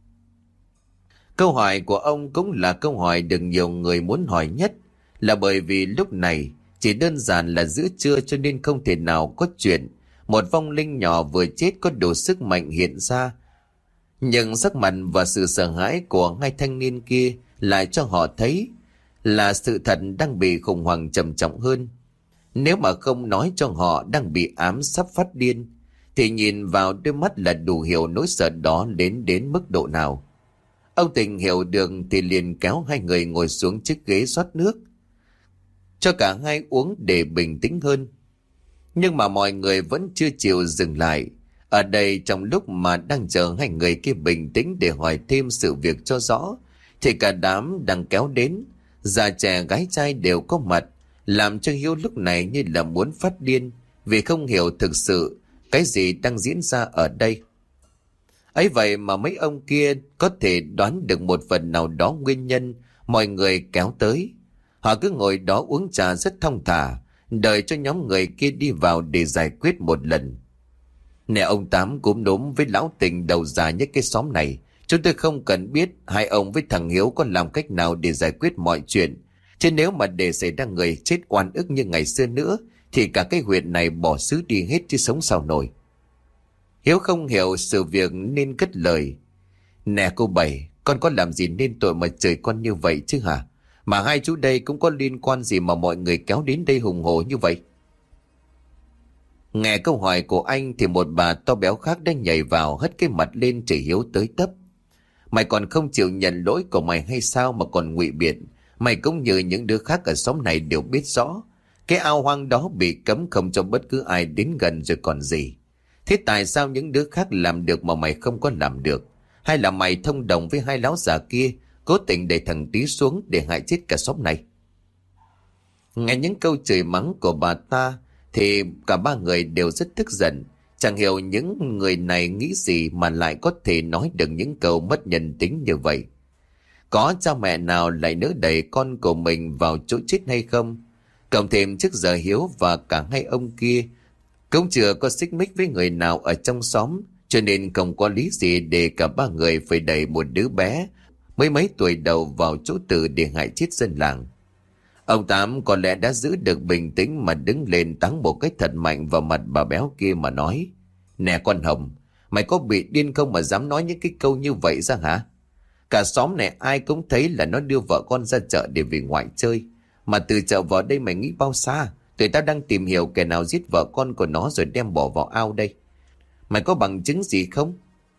Câu hỏi của ông cũng là câu hỏi được nhiều người muốn hỏi nhất, là bởi vì lúc này chỉ đơn giản là giữa trưa cho nên không thể nào có chuyện một vong linh nhỏ vừa chết có đủ sức mạnh hiện ra. Nhưng sắc mặt và sự sợ hãi của hai thanh niên kia lại cho họ thấy là sự thật đang bị khủng hoảng trầm trọng hơn. Nếu mà không nói cho họ đang bị ám sắp phát điên, thì nhìn vào đôi mắt là đủ hiểu nỗi sợ đó đến mức độ nào. Ông Tình hiểu được thì liền kéo hai người ngồi xuống chiếc ghế rót nước cho cả hai uống để bình tĩnh hơn. Nhưng mà mọi người vẫn chưa chịu dừng lại. Ở đây trong lúc mà đang chờ hai người kia bình tĩnh để hỏi thêm sự việc cho rõ, thì cả đám đang kéo đến. Già trẻ gái trai đều có mặt, làm cho Hiếu lúc này như là muốn phát điên, vì không hiểu thực sự cái gì đang diễn ra ở đây. Ấy vậy mà mấy ông kia có thể đoán được một phần nào đó nguyên nhân mọi người kéo tới. Họ cứ ngồi đó uống trà rất thong thả, đợi cho nhóm người kia đi vào để giải quyết một lần. Nè ông Tám cúm núm với lão Tình đầu già nhất cái xóm này, chúng tôi không cần biết hai ông với thằng Hiếu có làm cách nào để giải quyết mọi chuyện. Chứ nếu mà để xảy ra người chết oan ức như ngày xưa nữa, thì cả cái huyện này bỏ xứ đi hết chứ sống sao nổi. Hiếu không hiểu sự việc nên cất lời: Nè cô Bảy, con có làm gì nên tội mà chửi con như vậy chứ hả? Mà hai chú đây cũng có liên quan gì mà mọi người kéo đến đây hùng hổ như vậy? Nghe câu hỏi của anh thì một bà to béo khác đang nhảy vào, hất cái mặt lên chửi Hiếu tới tấp: Mày còn không chịu nhận lỗi của mày hay sao mà còn ngụy biện? Mày cũng như những đứa khác ở xóm này đều biết rõ cái ao hoang đó bị cấm không cho bất cứ ai đến gần rồi còn gì. Thế tại sao những đứa khác làm được mà mày không có làm được? Hay là mày thông đồng với hai lão già kia, cố tình đẩy thằng Tí xuống để hại chết cả xóm này? Nghe những câu chửi mắng của bà ta thì cả ba người đều rất tức giận. Chẳng hiểu những người này nghĩ gì mà lại có thể nói được những câu mất nhân tính như vậy. Có cha mẹ nào lại nỡ đẩy con của mình vào chỗ chết hay không? Cộng thêm trước giờ Hiếu và cả hai ông kia cũng chưa có xích mích với người nào ở trong xóm, cho nên không có lý gì để cả ba người phải đẩy một đứa bé mới mấy tuổi đầu vào chỗ tử để hại chết dân làng. Ông Tám có lẽ đã giữ được bình tĩnh mà đứng lên táng một cái thật mạnh vào mặt bà béo kia mà nói: Nè con Hồng, mày có bị điên không mà dám nói những cái câu như vậy ra hả? Cả xóm này ai cũng thấy là nó đưa vợ con ra chợ để về ngoại chơi. Mà từ chợ vào đây mày nghĩ bao xa? Tụi tao đang tìm hiểu kẻ nào giết vợ con của nó rồi đem bỏ vào ao đây. Mày có bằng chứng gì không?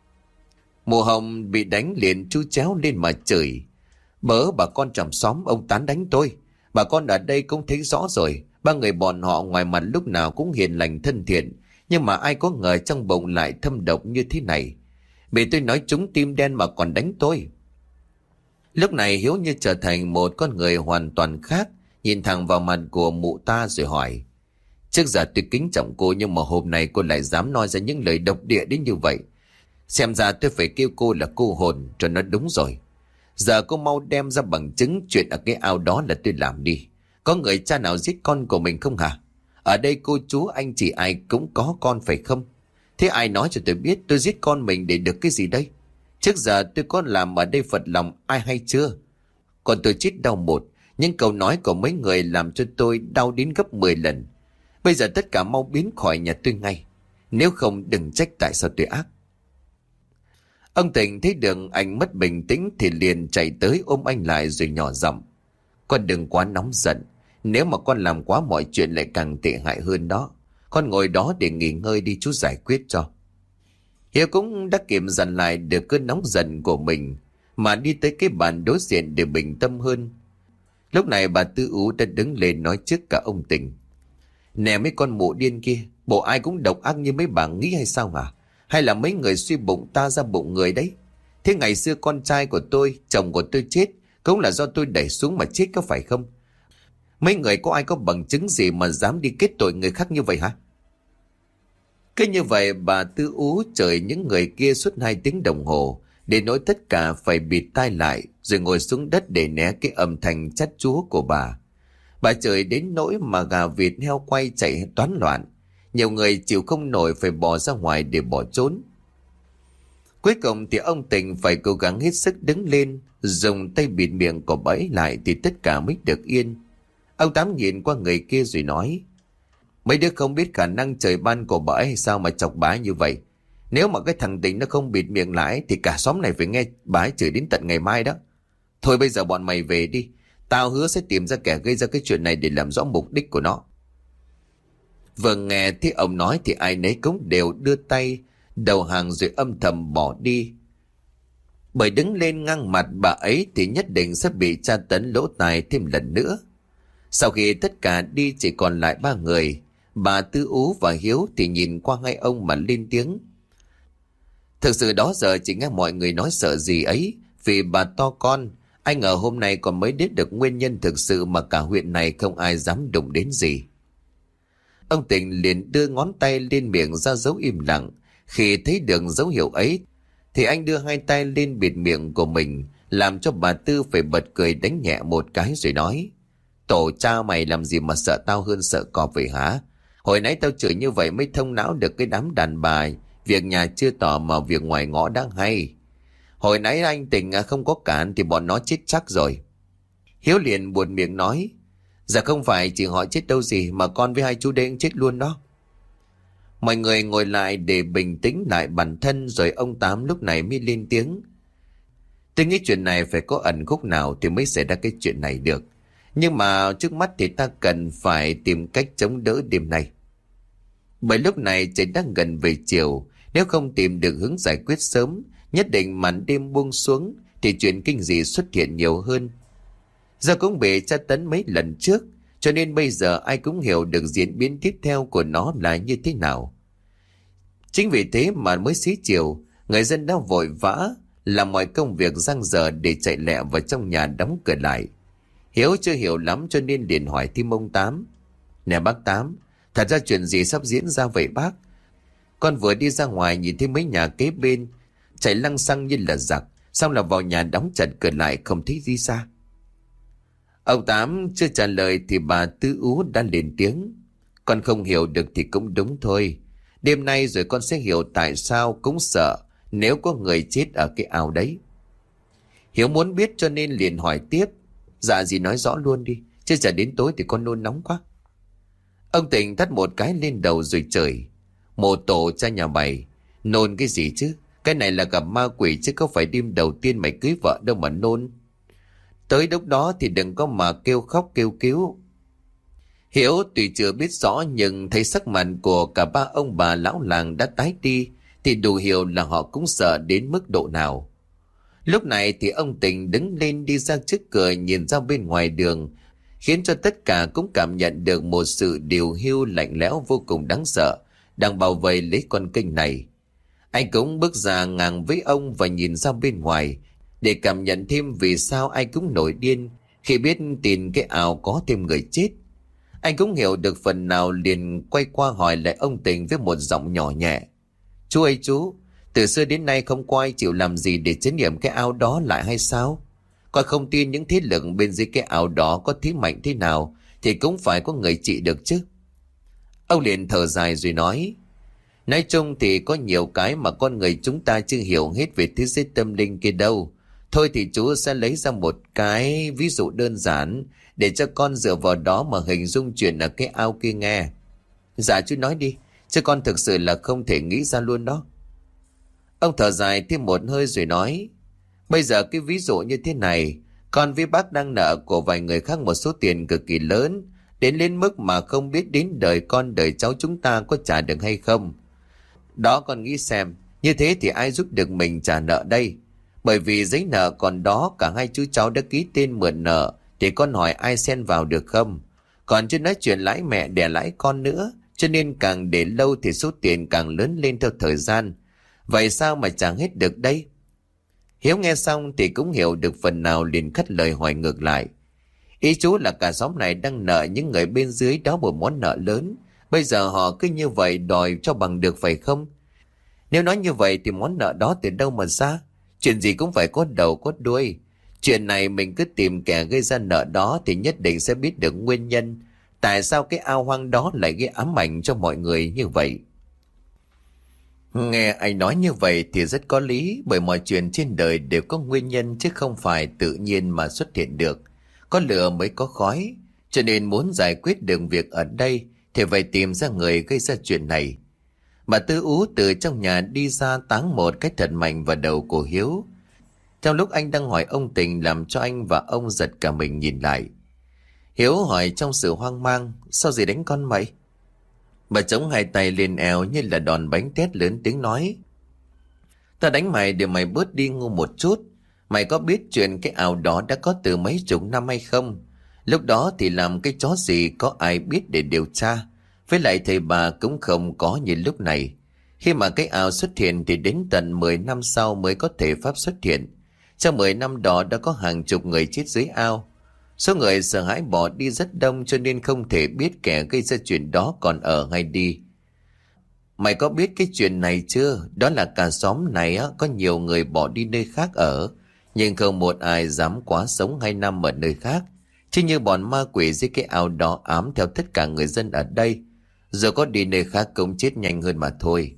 Mụ Hồng bị đánh liền chu chéo lên mà chửi. Bớ bà con chòm xóm ông Tán đánh tôi. Bà con ở đây cũng thấy rõ rồi. Ba người bọn họ ngoài mặt lúc nào cũng hiền lành thân thiện. Nhưng mà ai có ngờ trong bụng lại thâm độc như thế này. Bị tôi nói trúng tim đen mà còn đánh tôi. Lúc này Hiếu như trở thành một con người hoàn toàn khác. Nhìn thẳng vào mặt của mụ ta rồi hỏi. Trước giờ tôi kính trọng cô, nhưng mà hôm nay cô lại dám nói ra những lời độc địa đến như vậy. Xem ra tôi phải kêu cô là cô hồn cho nó đúng rồi. Giờ cô mau đem ra bằng chứng chuyện ở cái ao đó là tôi làm đi. Có người cha nào giết con của mình không hả? Ở đây cô chú anh chị ai cũng có con phải không? Thế ai nói cho tôi biết tôi giết con mình để được cái gì đây? Trước giờ tôi có làm ở đây phật lòng ai hay chưa? Còn tôi chết đau một. Những câu nói của mấy người làm cho tôi đau đến gấp 10 lần. Bây giờ tất cả mau biến khỏi nhà tôi ngay. Nếu không đừng trách tại sao tôi ác. Ông Tình thấy Đường Anh mất bình tĩnh thì liền chạy tới ôm anh lại rồi nhỏ giọng. Con đừng quá nóng giận. Nếu mà con làm quá mọi chuyện lại càng tệ hại hơn đó. Con ngồi đó để nghỉ ngơi đi, chú giải quyết cho. Hiếu cũng đã kiềm dằn lại được cơn nóng giận của mình, mà đi tới cái bàn đối diện để bình tâm hơn. Lúc này bà Tư Ú đã đứng lên nói trước cả ông Tình. Nè mấy con mụ điên kia, bộ ai cũng độc ác như mấy bà nghĩ hay sao hả? Hay là mấy người suy bụng ta ra bụng người đấy? Thế ngày xưa con trai của tôi, chồng của tôi chết, cũng là do tôi đẩy xuống mà chết có phải không? Mấy người có ai có bằng chứng gì mà dám đi kết tội người khác như vậy hả? Cứ như vậy bà Tư Ú chửi những người kia suốt 2 tiếng đồng hồ, để nỗi tất cả phải bịt tai lại, rồi ngồi xuống đất để né cái âm thanh chát chúa của bà. Bà chửi đến nỗi mà gà vịt heo quay chạy toán loạn. Nhiều người chịu không nổi phải bỏ ra ngoài để bỏ trốn. Cuối cùng thì ông Tình phải cố gắng hết sức đứng lên, dùng tay bịt miệng của bà ấy lại thì tất cả mới được yên. Ông Tám nhìn qua người kia rồi nói. Mấy đứa không biết khả năng trời ban của bà ấy hay sao mà chọc bà ấy như vậy. Nếu mà cái thằng Tình nó không bịt miệng lại thì cả xóm này phải nghe bà ấy chửi đến tận ngày mai đó. Thôi bây giờ bọn mày về đi. Tao hứa sẽ tìm ra kẻ gây ra cái chuyện này để làm rõ mục đích của nó. Vừa nghe thấy ông nói thì ai nấy cũng đều đưa tay đầu hàng rồi âm thầm bỏ đi. Bởi đứng lên ngang mặt bà ấy thì nhất định sẽ bị tra tấn lỗ tai thêm lần nữa. Sau khi tất cả đi chỉ còn lại 3 người, bà Tư Ú và Hiếu thì nhìn qua hai ông mà lên tiếng. Thực sự đó giờ chỉ nghe mọi người nói sợ gì ấy vì bà to con. Anh ngờ hôm nay còn mới biết được nguyên nhân thực sự mà cả huyện này không ai dám đụng đến gì. Ông Tình liền đưa ngón tay lên miệng ra dấu im lặng. Khi thấy được dấu hiệu ấy thì anh đưa 2 tay lên bịt miệng của mình, làm cho bà Tư phải bật cười đánh nhẹ một cái rồi nói. Tổ cha mày làm gì mà sợ tao hơn sợ cọp vậy hả? Hồi nãy tao chửi như vậy mới thông não được cái đám đàn bà. Việc nhà chưa tỏ mà việc ngoài ngõ đã hay. Hồi nãy anh Tình không có cản thì bọn nó chết chắc rồi. Hiếu liền buột miệng nói. Dạ không phải chỉ họ chết đâu gì mà con với 2 chú đây cũng chết luôn đó. Mọi người ngồi lại để bình tĩnh lại bản thân rồi ông Tám lúc này mới lên tiếng. Tôi nghĩ chuyện này phải có ẩn khúc nào thì mới xảy ra cái chuyện này được. Nhưng mà trước mắt thì ta cần phải tìm cách chống đỡ đêm nay. Bởi lúc này trời đang gần về chiều, nếu không tìm được hướng giải quyết sớm, nhất định màn đêm buông xuống thì chuyện kinh dị xuất hiện nhiều hơn. Do cũng bị tra tấn mấy lần trước, cho nên bây giờ ai cũng hiểu được diễn biến tiếp theo của nó là như thế nào. Chính vì thế mà mới xế chiều, người dân đã vội vã làm mọi công việc dang dở để chạy lẹ vào trong nhà đóng cửa lại. Hiếu chưa hiểu lắm cho nên liền hỏi thêm ông Tám. Nè bác Tám, thật ra chuyện gì sắp diễn ra vậy bác? Con vừa đi ra ngoài nhìn thấy mấy nhà kế bên chạy lăng xăng như là giặc, xong là vào nhà đóng chặt cửa lại không thấy gì xa. Ông Tám chưa trả lời thì bà Tư Ú đã lên tiếng. Con không hiểu được thì cũng đúng thôi. Đêm nay rồi con sẽ hiểu tại sao cũng sợ nếu có người chết ở cái ao đấy. Hiếu muốn biết cho nên liền hỏi tiếp. Dạ gì nói rõ luôn đi, chứ giờ đến tối thì con nôn nóng quá. Ông Tình thắt một cái lên đầu rồi chửi. Mồ tổ cha nhà mày, nôn cái gì chứ? Cái này là gặp ma quỷ chứ có phải đêm đầu tiên mày cưới vợ đâu mà nôn. Tới lúc đó thì đừng có mà kêu khóc kêu cứu. Hiếu tuy chưa biết rõ nhưng thấy sắc mặt của cả ba ông bà lão làng đã tái đi thì đủ hiểu là họ cũng sợ đến mức độ nào. Lúc này thì ông Tình đứng lên đi ra trước cửa nhìn ra bên ngoài đường, khiến cho tất cả cũng cảm nhận được một sự điều hiu lạnh lẽo vô cùng đáng sợ đang bao vây lấy con kênh này. Anh cũng bước ra ngang với ông và nhìn ra bên ngoài để cảm nhận thêm vì sao ai cũng nổi điên khi biết tin cái ao có thêm người chết. Anh cũng hiểu được phần nào, liền quay qua hỏi lại ông Tình với một giọng nhỏ nhẹ. Chú ơi chú, từ xưa đến nay không có ai chịu làm gì để trấn yểm cái ao đó lại hay sao? Coi không tin những thế lực bên dưới cái ao đó có thế mạnh thế nào thì cũng phải có người trị được chứ. Ông liền thở dài rồi nói chung thì có nhiều cái mà con người chúng ta chưa hiểu hết về thế giới tâm linh kia đâu. Thôi thì chú sẽ lấy ra một cái ví dụ đơn giản để cho con dựa vào đó mà hình dung chuyện ở cái ao kia nghe. Dạ chú nói đi, chứ con thực sự là không thể nghĩ ra luôn đó. Ông thở dài thêm một hơi rồi nói, bây giờ cái ví dụ như thế này, con với bác đang nợ của vài người khác một số tiền cực kỳ lớn, đến lên mức mà không biết đến đời con đời cháu chúng ta có trả được hay không. Đó con nghĩ xem, như thế thì ai giúp được mình trả nợ đây? Bởi vì giấy nợ còn đó, cả hai chú cháu đã ký tên mượn nợ, thì con hỏi ai xen vào được không? Còn chưa nói chuyện lãi mẹ đẻ lãi con nữa, cho nên càng để lâu thì số tiền càng lớn lên theo thời gian. Vậy sao mà chẳng hết được đây? Hiếu nghe xong thì cũng hiểu được phần nào, liền cắt lời hỏi ngược lại. Ý chú là cả xóm này đang nợ những người bên dưới đó một món nợ lớn. Bây giờ họ cứ như vậy đòi cho bằng được phải không? Nếu nói như vậy thì món nợ đó từ đâu mà ra? Chuyện gì cũng phải có đầu có đuôi. Chuyện này mình cứ tìm kẻ gây ra nợ đó thì nhất định sẽ biết được nguyên nhân. Tại sao cái ao hoang đó lại gây ám ảnh cho mọi người như vậy? Nghe anh nói như vậy thì rất có lý, bởi mọi chuyện trên đời đều có nguyên nhân chứ không phải tự nhiên mà xuất hiện được. Có lửa mới có khói, cho nên muốn giải quyết được việc ở đây thì phải tìm ra người gây ra chuyện này. Bà Tư Ú từ trong nhà đi ra táng một cái thật mạnh vào đầu của Hiếu. Trong lúc anh đang hỏi ông Tình làm cho anh và ông giật cả mình nhìn lại. Hiếu hỏi trong sự hoang mang, sao dì đánh con mày? Bà chống hai tay lên eo như là đòn bánh tét, lớn tiếng nói, ta đánh mày để mày bớt đi ngu một chút. Mày có biết chuyện cái ao đó đã có từ mấy chục năm hay không? Lúc đó thì làm cái chó gì có ai biết để điều tra. Với lại thầy bà cũng không có như lúc này. Khi mà cái ao xuất hiện thì đến tận 10 năm sau mới có thể pháp xuất hiện. Trong 10 năm đó đã có hàng chục người chết dưới ao. Số người sợ hãi bỏ đi rất đông, cho nên không thể biết kẻ gây ra chuyện đó còn ở hay đi. Mày có biết cái chuyện này chưa? Đó là cả xóm này có nhiều người bỏ đi nơi khác ở, nhưng không một ai dám quá sống 2 năm ở nơi khác. Chứ như bọn ma quỷ dưới cái ao đó ám theo tất cả người dân ở đây, giờ có đi nơi khác cũng chết nhanh hơn mà thôi.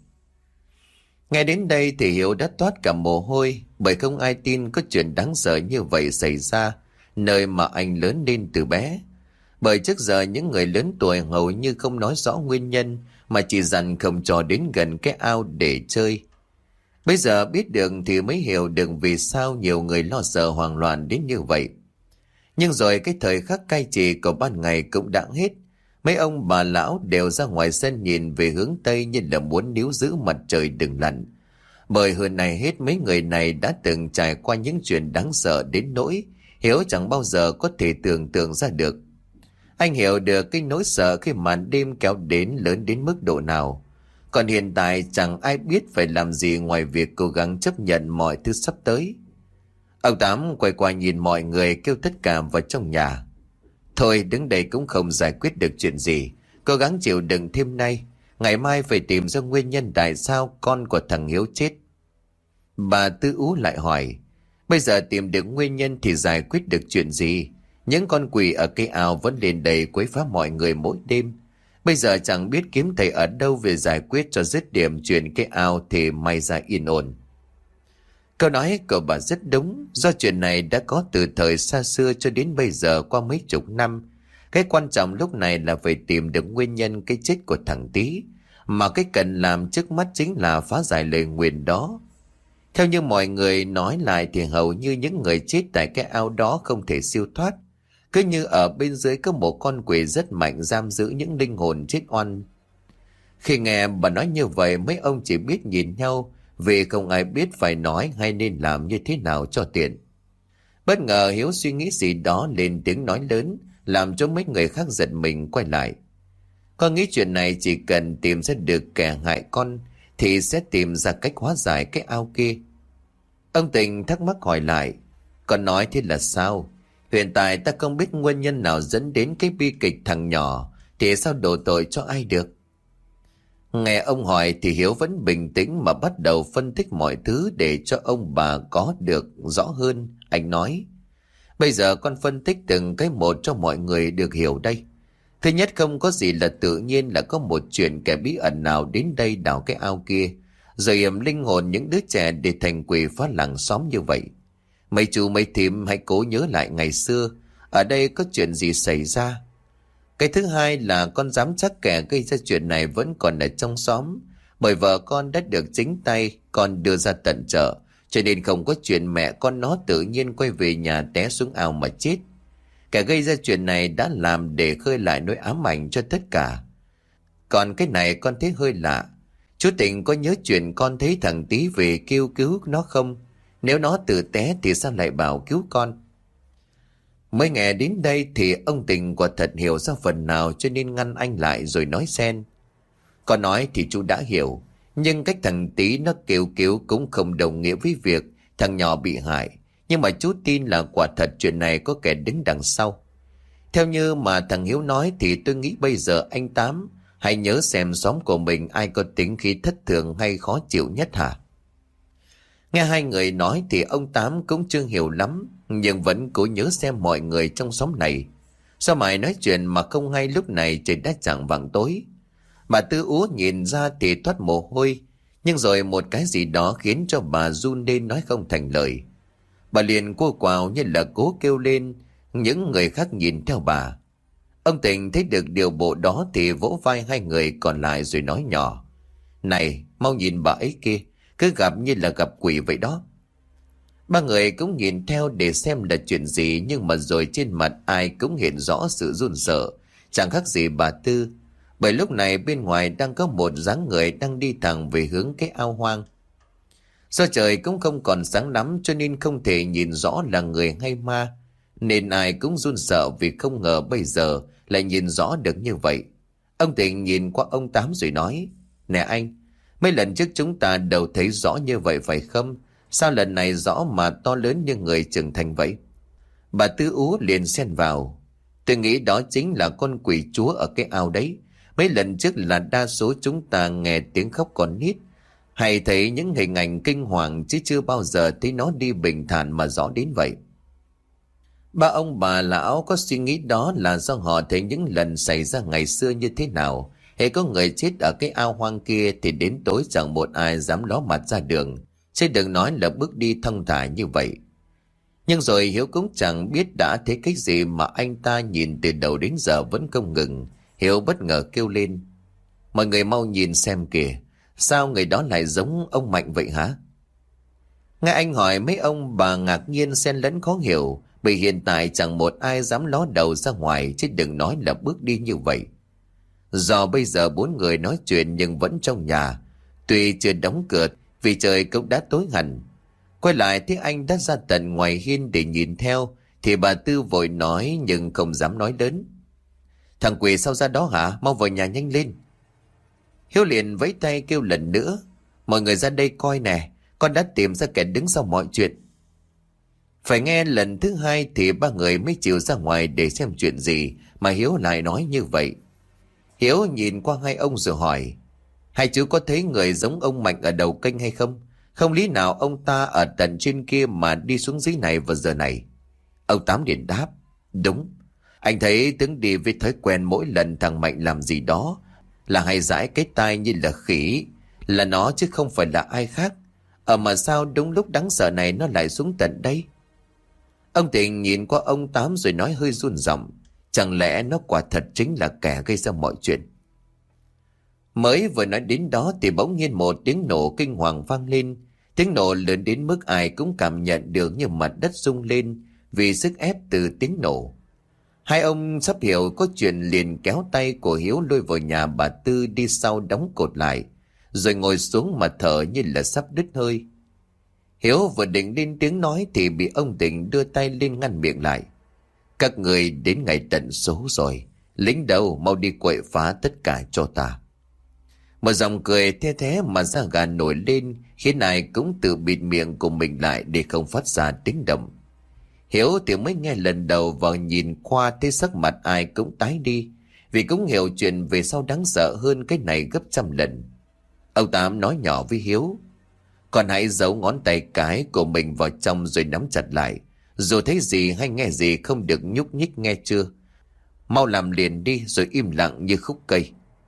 Nghe đến đây thì Hiếu đã toát cả mồ hôi, bởi không ai tin có chuyện đáng sợ như vậy xảy ra nơi mà anh lớn lên từ bé. Bởi trước giờ những người lớn tuổi hầu như không nói rõ nguyên nhân, mà chỉ dặn không cho đến gần cái ao để chơi. Bây giờ biết được thì mới hiểu được vì sao nhiều người lo sợ hoang loạn đến như vậy. Nhưng rồi cái thời khắc cai trị của ban ngày cũng đã hết. Mấy ông bà lão đều ra ngoài sân nhìn về hướng Tây như là muốn níu giữ mặt trời đừng lặn. Bởi hơn này hết mấy người này đã từng trải qua những chuyện đáng sợ đến nỗi Hiếu chẳng bao giờ có thể tưởng tượng ra được. Anh hiểu được cái nỗi sợ khi màn đêm kéo đến lớn đến mức độ nào. Còn hiện tại chẳng ai biết phải làm gì ngoài việc cố gắng chấp nhận mọi thứ sắp tới. Ông Tám quay qua nhìn mọi người, kêu tất cả vào trong nhà. Thôi đứng đây cũng không giải quyết được chuyện gì. Cố gắng chịu đựng thêm nay. Ngày mai phải tìm ra nguyên nhân tại sao con của thằng Hiếu chết. Bà Tư Ú lại hỏi, bây giờ tìm được nguyên nhân thì giải quyết được chuyện gì? Những con quỷ ở cây ao vẫn lên đầy quấy phá mọi người mỗi đêm. Bây giờ chẳng biết kiếm thầy ở đâu về giải quyết cho dứt điểm chuyện cây ao thì may ra yên ổn. Câu nói của bà rất đúng, do chuyện này đã có từ thời xa xưa cho đến bây giờ qua mấy chục năm. Cái quan trọng lúc này là phải tìm được nguyên nhân cái chết của thằng Tý, mà cái cần làm trước mắt chính là phá giải lời nguyền đó. Theo như mọi người nói lại thì hầu như những người chết tại cái ao đó không thể siêu thoát. cứ như ở bên dưới có một con quỷ rất mạnh giam giữ những linh hồn chết oan. Khi nghe bà nói như vậy, mấy ông chỉ biết nhìn nhau vì không ai biết phải nói hay nên làm như thế nào cho tiện. Bất ngờ Hiếu suy nghĩ gì đó lên tiếng nói lớn, làm cho mấy người khác giật mình quay lại. Con nghĩ chuyện này chỉ cần tìm ra được kẻ hại con thì sẽ tìm ra cách hóa giải cái ao kia. Ông Tình thắc mắc hỏi lại, con nói thế là sao? Hiện tại ta không biết nguyên nhân nào dẫn đến cái bi kịch thằng nhỏ, thì sao đổ tội cho ai được? Nghe ông hỏi thì Hiếu vẫn bình tĩnh mà bắt đầu phân tích mọi thứ để cho ông bà có được rõ hơn. Anh nói, bây giờ con phân tích từng cái một cho mọi người được hiểu đây. Thứ nhất, không có gì là tự nhiên là có một chuyện kẻ bí ẩn nào đến đây đào cái ao kia, rồi yểm linh hồn những đứa trẻ để thành quỷ phá làng xóm như vậy. Mấy chú mấy thím hãy cố nhớ lại ngày xưa, ở đây có chuyện gì xảy ra. Cái thứ hai là con dám chắc kẻ gây ra chuyện này vẫn còn ở trong xóm, bởi vợ con đã được chính tay con đưa ra tận chợ, cho nên không có chuyện mẹ con nó tự nhiên quay về nhà té xuống ao mà chết. Kẻ gây ra chuyện này đã làm để khơi lại nỗi ám ảnh cho tất cả. Còn cái này con thấy hơi lạ. Chú Tịnh có nhớ chuyện con thấy thằng Tí về kêu cứu nó không? Nếu nó tự té thì sao lại bảo cứu con? Mới nghe đến đây thì ông Tịnh quả thật hiểu ra phần nào, cho nên ngăn anh lại rồi nói xen. Con nói thì chú đã hiểu, nhưng cách thằng Tí nó kêu cứu cũng không đồng nghĩa với việc thằng nhỏ bị hại. Nhưng mà chú tin là quả thật chuyện này có kẻ đứng đằng sau. Theo như mà thằng Hiếu nói thì tôi nghĩ bây giờ anh Tám hãy nhớ xem xóm của mình ai có tính khí thất thường hay khó chịu nhất hả? Nghe hai người nói thì ông Tám cũng chưa hiểu lắm, nhưng vẫn cố nhớ xem mọi người trong xóm này. Sao mày nói chuyện mà không hay lúc này trời đã chạng vạng tối. Bà Tư Ú nhìn ra thì thoát mồ hôi, nhưng rồi một cái gì đó khiến cho bà run lên nói không thành lời. Bà liền cô quào như là cố kêu lên, những người khác nhìn theo bà. Ông Tình thấy được điều bộ đó thì vỗ vai hai người còn lại rồi nói nhỏ. Này, mau nhìn bà ấy kia, cứ gặp như là gặp quỷ vậy đó. Ba người cũng nhìn theo để xem là chuyện gì, nhưng mà rồi trên mặt ai cũng hiện rõ sự run sợ, chẳng khác gì bà Tư. Bởi lúc này bên ngoài đang có một dáng người đang đi thẳng về hướng cái ao hoang. Do trời cũng không còn sáng lắm cho nên không thể nhìn rõ là người hay ma, nên ai cũng run sợ vì không ngờ bây giờ lại nhìn rõ được như vậy. Ông Tình nhìn qua ông Tám rồi nói, nè anh, mấy lần trước chúng ta đều thấy rõ như vậy phải không? Sao lần này rõ mà to lớn như người trưởng thành vậy? Bà Tư Ú liền xen vào, tôi nghĩ đó chính là con quỷ chúa ở cái ao đấy. Mấy lần trước là đa số chúng ta nghe tiếng khóc con nít, hay thấy những hình ảnh kinh hoàng, chứ chưa bao giờ thấy nó đi bình thản mà rõ đến vậy. Ba ông bà lão có suy nghĩ đó là do họ thấy những lần xảy ra ngày xưa như thế nào. Hễ có người chết ở cái ao hoang kia thì đến tối chẳng một ai dám ló mặt ra đường, chứ đừng nói là bước đi thong thả như vậy. Nhưng rồi Hiếu cũng chẳng biết đã thấy cái gì mà anh ta nhìn từ đầu đến giờ vẫn không ngừng. Hiếu bất ngờ kêu lên, mọi người mau nhìn xem kìa, sao người đó lại giống ông Mạnh vậy hả? Nghe anh hỏi, mấy ông bà ngạc nhiên xen lẫn khó hiểu, vì hiện tại chẳng một ai dám ló đầu ra ngoài, chứ đừng nói là bước đi như vậy. Do bây giờ bốn người nói chuyện nhưng vẫn trong nhà, tuy chưa đóng cửa vì trời cũng đã tối hẳn. Quay lại thấy anh đã ra tận ngoài hiên để nhìn theo, thì bà Tư vội nói nhưng không dám nói lớn. Thằng quỷ sao ra đó hả? Mau vào nhà nhanh lên. Hiếu liền vẫy tay kêu lần nữa, mọi người ra đây coi nè, con đã tìm ra kẻ đứng sau mọi chuyện. Phải nghe lần thứ hai thì ba người mới chịu ra ngoài để xem chuyện gì mà Hiếu lại nói như vậy. Hiếu nhìn qua hai ông rồi hỏi, hai chú có thấy người giống ông Mạnh ở đầu kênh hay không? Không lý nào ông ta ở tận trên kia mà đi xuống dưới này vào giờ này. Ông Tám liền đáp, đúng. Anh thấy tướng đi với thói quen mỗi lần thằng Mạnh làm gì đó là hay dãi cái tai như là khỉ, là nó chứ không phải là ai khác. Mà sao đúng lúc đáng sợ này nó lại xuống tận đây? Ông Tình nhìn qua ông Tám rồi nói hơi run giọng, chẳng lẽ nó quả thật chính là kẻ gây ra mọi chuyện? Mới vừa nói đến đó thì bỗng nhiên một tiếng nổ kinh hoàng vang lên. Tiếng nổ lớn đến mức ai cũng cảm nhận được như mặt đất rung lên vì sức ép từ tiếng nổ. Hai ông sắp hiểu có chuyện liền kéo tay của Hiếu lôi vào nhà bà Tư đi sau đóng cột lại, rồi ngồi xuống mà thở như là sắp đứt hơi. Hiếu vừa định lên tiếng nói thì bị ông Tình đưa tay lên ngăn miệng lại. Các người đến ngày tận số rồi, lính đâu mau đi quậy phá tất cả cho ta. Một dòng cười the thế mà da gà nổi lên khiến ai cũng tự bịt miệng của mình lại để không phát ra tiếng động. Hiếu thì mới nghe lần đầu vào nhìn qua thấy sắc mặt ai cũng tái đi, vì cũng hiểu chuyện về sau đáng sợ hơn cái này gấp trăm lần. Ông Tám nói nhỏ với Hiếu: "Con hãy giấu ngón tay cái của mình vào trong rồi nắm chặt lại. Dù thấy gì hay nghe gì không được nhúc nhích, nghe chưa? Mau làm liền đi rồi im lặng như khúc cây."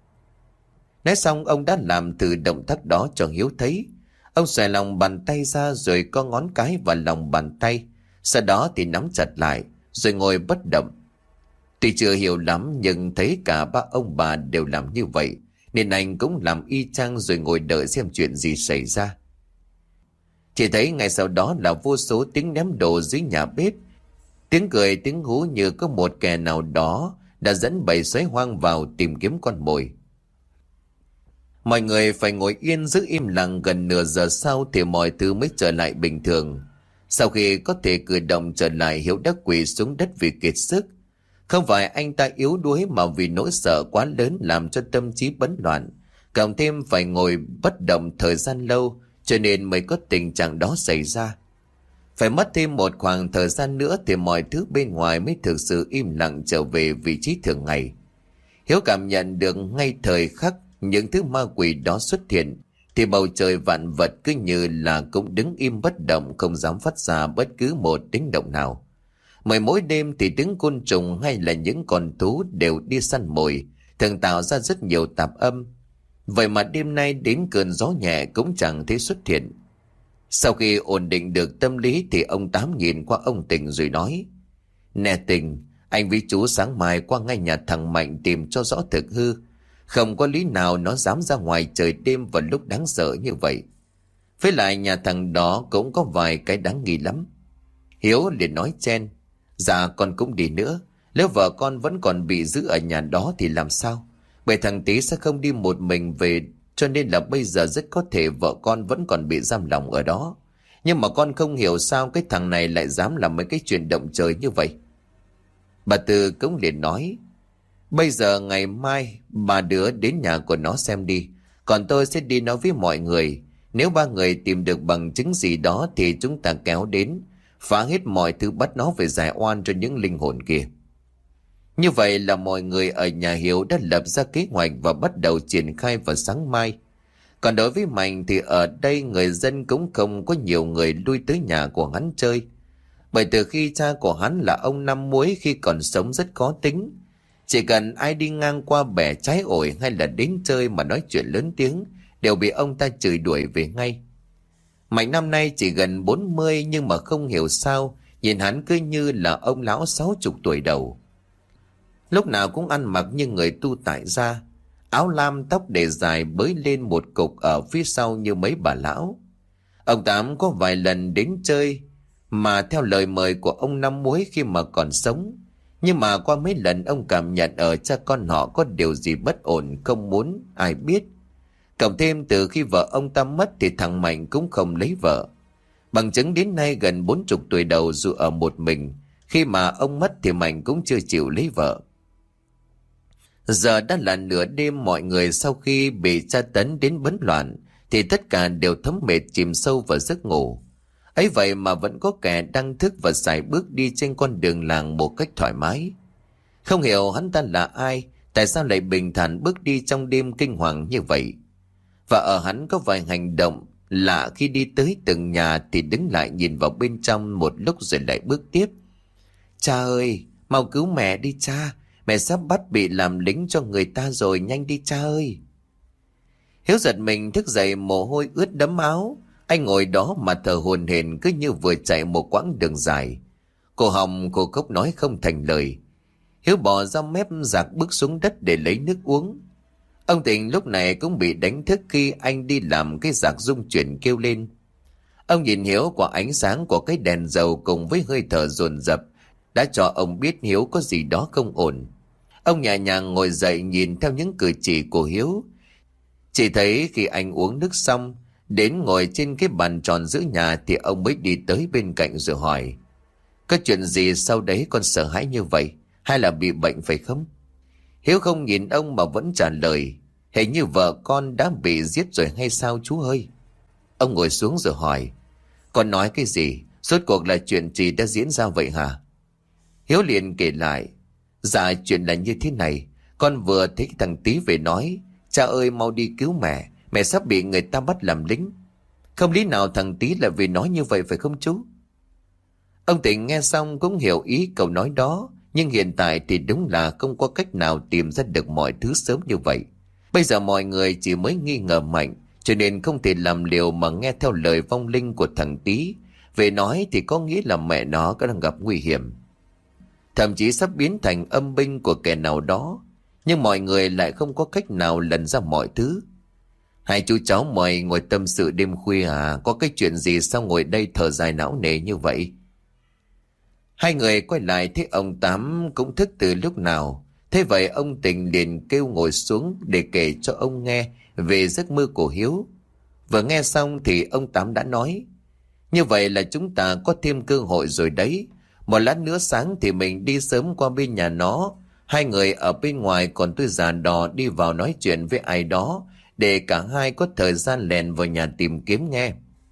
Nói xong ông đã làm từ động tác đó cho Hiếu thấy. Ông xòe lòng bàn tay ra rồi co ngón cái vào lòng bàn tay, sau đó thì nắm chặt lại rồi ngồi bất động. Tuy chưa hiểu lắm nhưng thấy cả ba ông bà đều làm như vậy, nên anh cũng làm y chang rồi ngồi đợi xem chuyện gì xảy ra. Chỉ thấy ngay sau đó là vô số tiếng ném đồ dưới nhà bếp, tiếng cười tiếng hú như có một kẻ nào đó đã dẫn bầy sói hoang vào tìm kiếm con mồi. Mọi người phải ngồi yên giữ im lặng gần nửa giờ sau thì mọi thứ mới trở lại bình thường. Sau khi có thể cử động trở lại, Hiếu đã quỳ xuống đất vì kiệt sức. Không phải anh ta yếu đuối mà vì nỗi sợ quá lớn làm cho tâm trí bấn loạn, cộng thêm phải ngồi bất động thời gian lâu cho nên mới có tình trạng đó xảy ra. Phải mất thêm một khoảng thời gian nữa thì mọi thứ bên ngoài mới thực sự im lặng trở về vị trí thường ngày. Hiếu cảm nhận được ngay thời khắc những thứ ma quỷ đó xuất hiện thì bầu trời vạn vật cứ như là cũng đứng im bất động, không dám phát ra bất cứ một tiếng động nào. Mỗi đêm thì tiếng côn trùng hay là những con thú đều đi săn mồi, thường tạo ra rất nhiều tạp âm. Vậy mà đêm nay đến cơn gió nhẹ cũng chẳng thấy xuất hiện. Sau khi ổn định được tâm lý thì ông Tám nhìn qua ông Tình rồi nói: "Nè Tình, anh với chú sáng mai qua ngay nhà thằng Mạnh tìm cho rõ thực hư. Không có lý nào nó dám ra ngoài trời đêm vào lúc đáng sợ như vậy. Với lại nhà thằng đó cũng có vài cái đáng nghi lắm." Hiếu liền nói chen: "Dạ con cũng đi nữa. Nếu vợ con vẫn còn bị giữ ở nhà đó thì làm sao? Bởi thằng Tý sẽ không đi một mình về, cho nên là bây giờ rất có thể vợ con vẫn còn bị giam lòng ở đó. Nhưng mà con không hiểu sao cái thằng này lại dám làm mấy cái chuyện động trời như vậy." Bà Tư cũng liền nói: "Bây giờ ngày mai bà đứa đến nhà của nó xem đi, còn tôi sẽ đi nói với mọi người. Nếu ba người tìm được bằng chứng gì đó thì chúng ta kéo đến, phá hết mọi thứ bắt nó về giải oan cho những linh hồn kia." Như vậy là mọi người ở nhà Hiếu đã lập ra kế hoạch và bắt đầu triển khai vào sáng mai. Còn đối với Mạnh thì ở đây người dân cũng không có nhiều người lui tới nhà của hắn chơi. Bởi từ khi cha của hắn là ông Năm Muối khi còn sống rất khó tính. Chỉ cần ai đi ngang qua bẻ trái ổi hay là đến chơi mà nói chuyện lớn tiếng đều bị ông ta chửi đuổi về ngay. Mạnh năm nay chỉ gần 40 nhưng mà không hiểu sao nhìn hắn cứ như là ông lão 60 tuổi đầu. Lúc nào cũng ăn mặc như người tu tại gia, áo lam tóc để dài bới lên một cục ở phía sau như mấy bà lão. Ông Tám có vài lần đến chơi mà theo lời mời của ông Năm Muối khi mà còn sống. Nhưng mà qua mấy lần ông cảm nhận ở cha con họ có điều gì bất ổn, không muốn ai biết. Cộng thêm từ khi vợ ông ta mất thì thằng Mạnh cũng không lấy vợ. Bằng chứng đến nay gần 40 tuổi đầu dù ở một mình. Khi mà ông mất thì Mạnh cũng chưa chịu lấy vợ. Giờ đã là nửa đêm, mọi người sau khi bị tra tấn đến bấn loạn thì tất cả đều thấm mệt chìm sâu vào giấc ngủ. Ấy vậy mà vẫn có kẻ đang thức và sải bước đi trên con đường làng một cách thoải mái. Không hiểu hắn ta là ai, tại sao lại bình thản bước đi trong đêm kinh hoàng như vậy. Và ở hắn có vài hành động lạ khi đi tới từng nhà thì đứng lại nhìn vào bên trong một lúc rồi lại bước tiếp. "Cha ơi, mau cứu mẹ đi cha, mẹ sắp bắt bị làm lính cho người ta rồi, nhanh đi cha ơi." Hiếu giật mình thức dậy, mồ hôi ướt đẫm áo. Anh ngồi đó mà thở hổn hển cứ như vừa chạy một quãng đường dài. Cổ họng cô cốc nói không thành lời. Hiếu bò ra mép giạc bước xuống đất để lấy nước uống. Ông Tình lúc này cũng bị đánh thức khi anh đi làm cái giạc rung chuyển kêu lên. Ông nhìn Hiếu qua ánh sáng của cái đèn dầu cùng với hơi thở dồn dập đã cho ông biết Hiếu có gì đó không ổn. Ông nhẹ nhàng ngồi dậy nhìn theo những cử chỉ của Hiếu. Chỉ thấy khi anh uống nước xong, đến ngồi trên cái bàn tròn giữa nhà thì ông mới đi tới bên cạnh rồi hỏi: có chuyện gì sau đấy con sợ hãi như vậy? Hay là bị bệnh phải không? Hiếu không nhìn ông mà vẫn trả lời: hình như vợ con đã bị giết rồi hay sao chú ơi? Ông ngồi xuống rồi hỏi: con nói cái gì? Rốt cuộc là chuyện gì đã diễn ra vậy hả? Hiếu liền kể lại: dạ chuyện là như thế này. Con vừa thấy thằng Tý về nói: cha ơi mau đi cứu mẹ, mẹ sắp bị người ta bắt làm lính. Không lý nào thằng Tý lại vì nói như vậy phải không chú? Ông Tịnh nghe xong cũng hiểu ý cậu nói đó, nhưng hiện tại thì đúng là không có cách nào tìm ra được mọi thứ sớm như vậy. Bây giờ mọi người chỉ mới nghi ngờ Mạnh, cho nên không thể làm liều mà nghe theo lời vong linh của thằng Tý. Về nói thì có nghĩa là mẹ nó có đang gặp nguy hiểm, thậm chí sắp biến thành âm binh của kẻ nào đó. Nhưng mọi người lại không có cách nào lần ra mọi thứ. Hai chú cháu mời ngồi tâm sự đêm khuya à? Có cái chuyện gì sao ngồi đây thở dài não nề như vậy? Hai người quay lại thấy ông Tám cũng thức từ lúc nào. Thế vậy ông Tình liền kêu ngồi xuống để kể cho ông nghe về giấc mơ của Hiếu. Vừa nghe xong thì ông Tám đã nói: như vậy là chúng ta có thêm cơ hội rồi đấy. Một lát nữa sáng thì mình đi sớm qua bên nhà nó. Hai người ở bên ngoài, còn tôi già đò đi vào nói chuyện với ai đó, để cả hai có thời gian lèn vào nhà tìm kiếm nghe.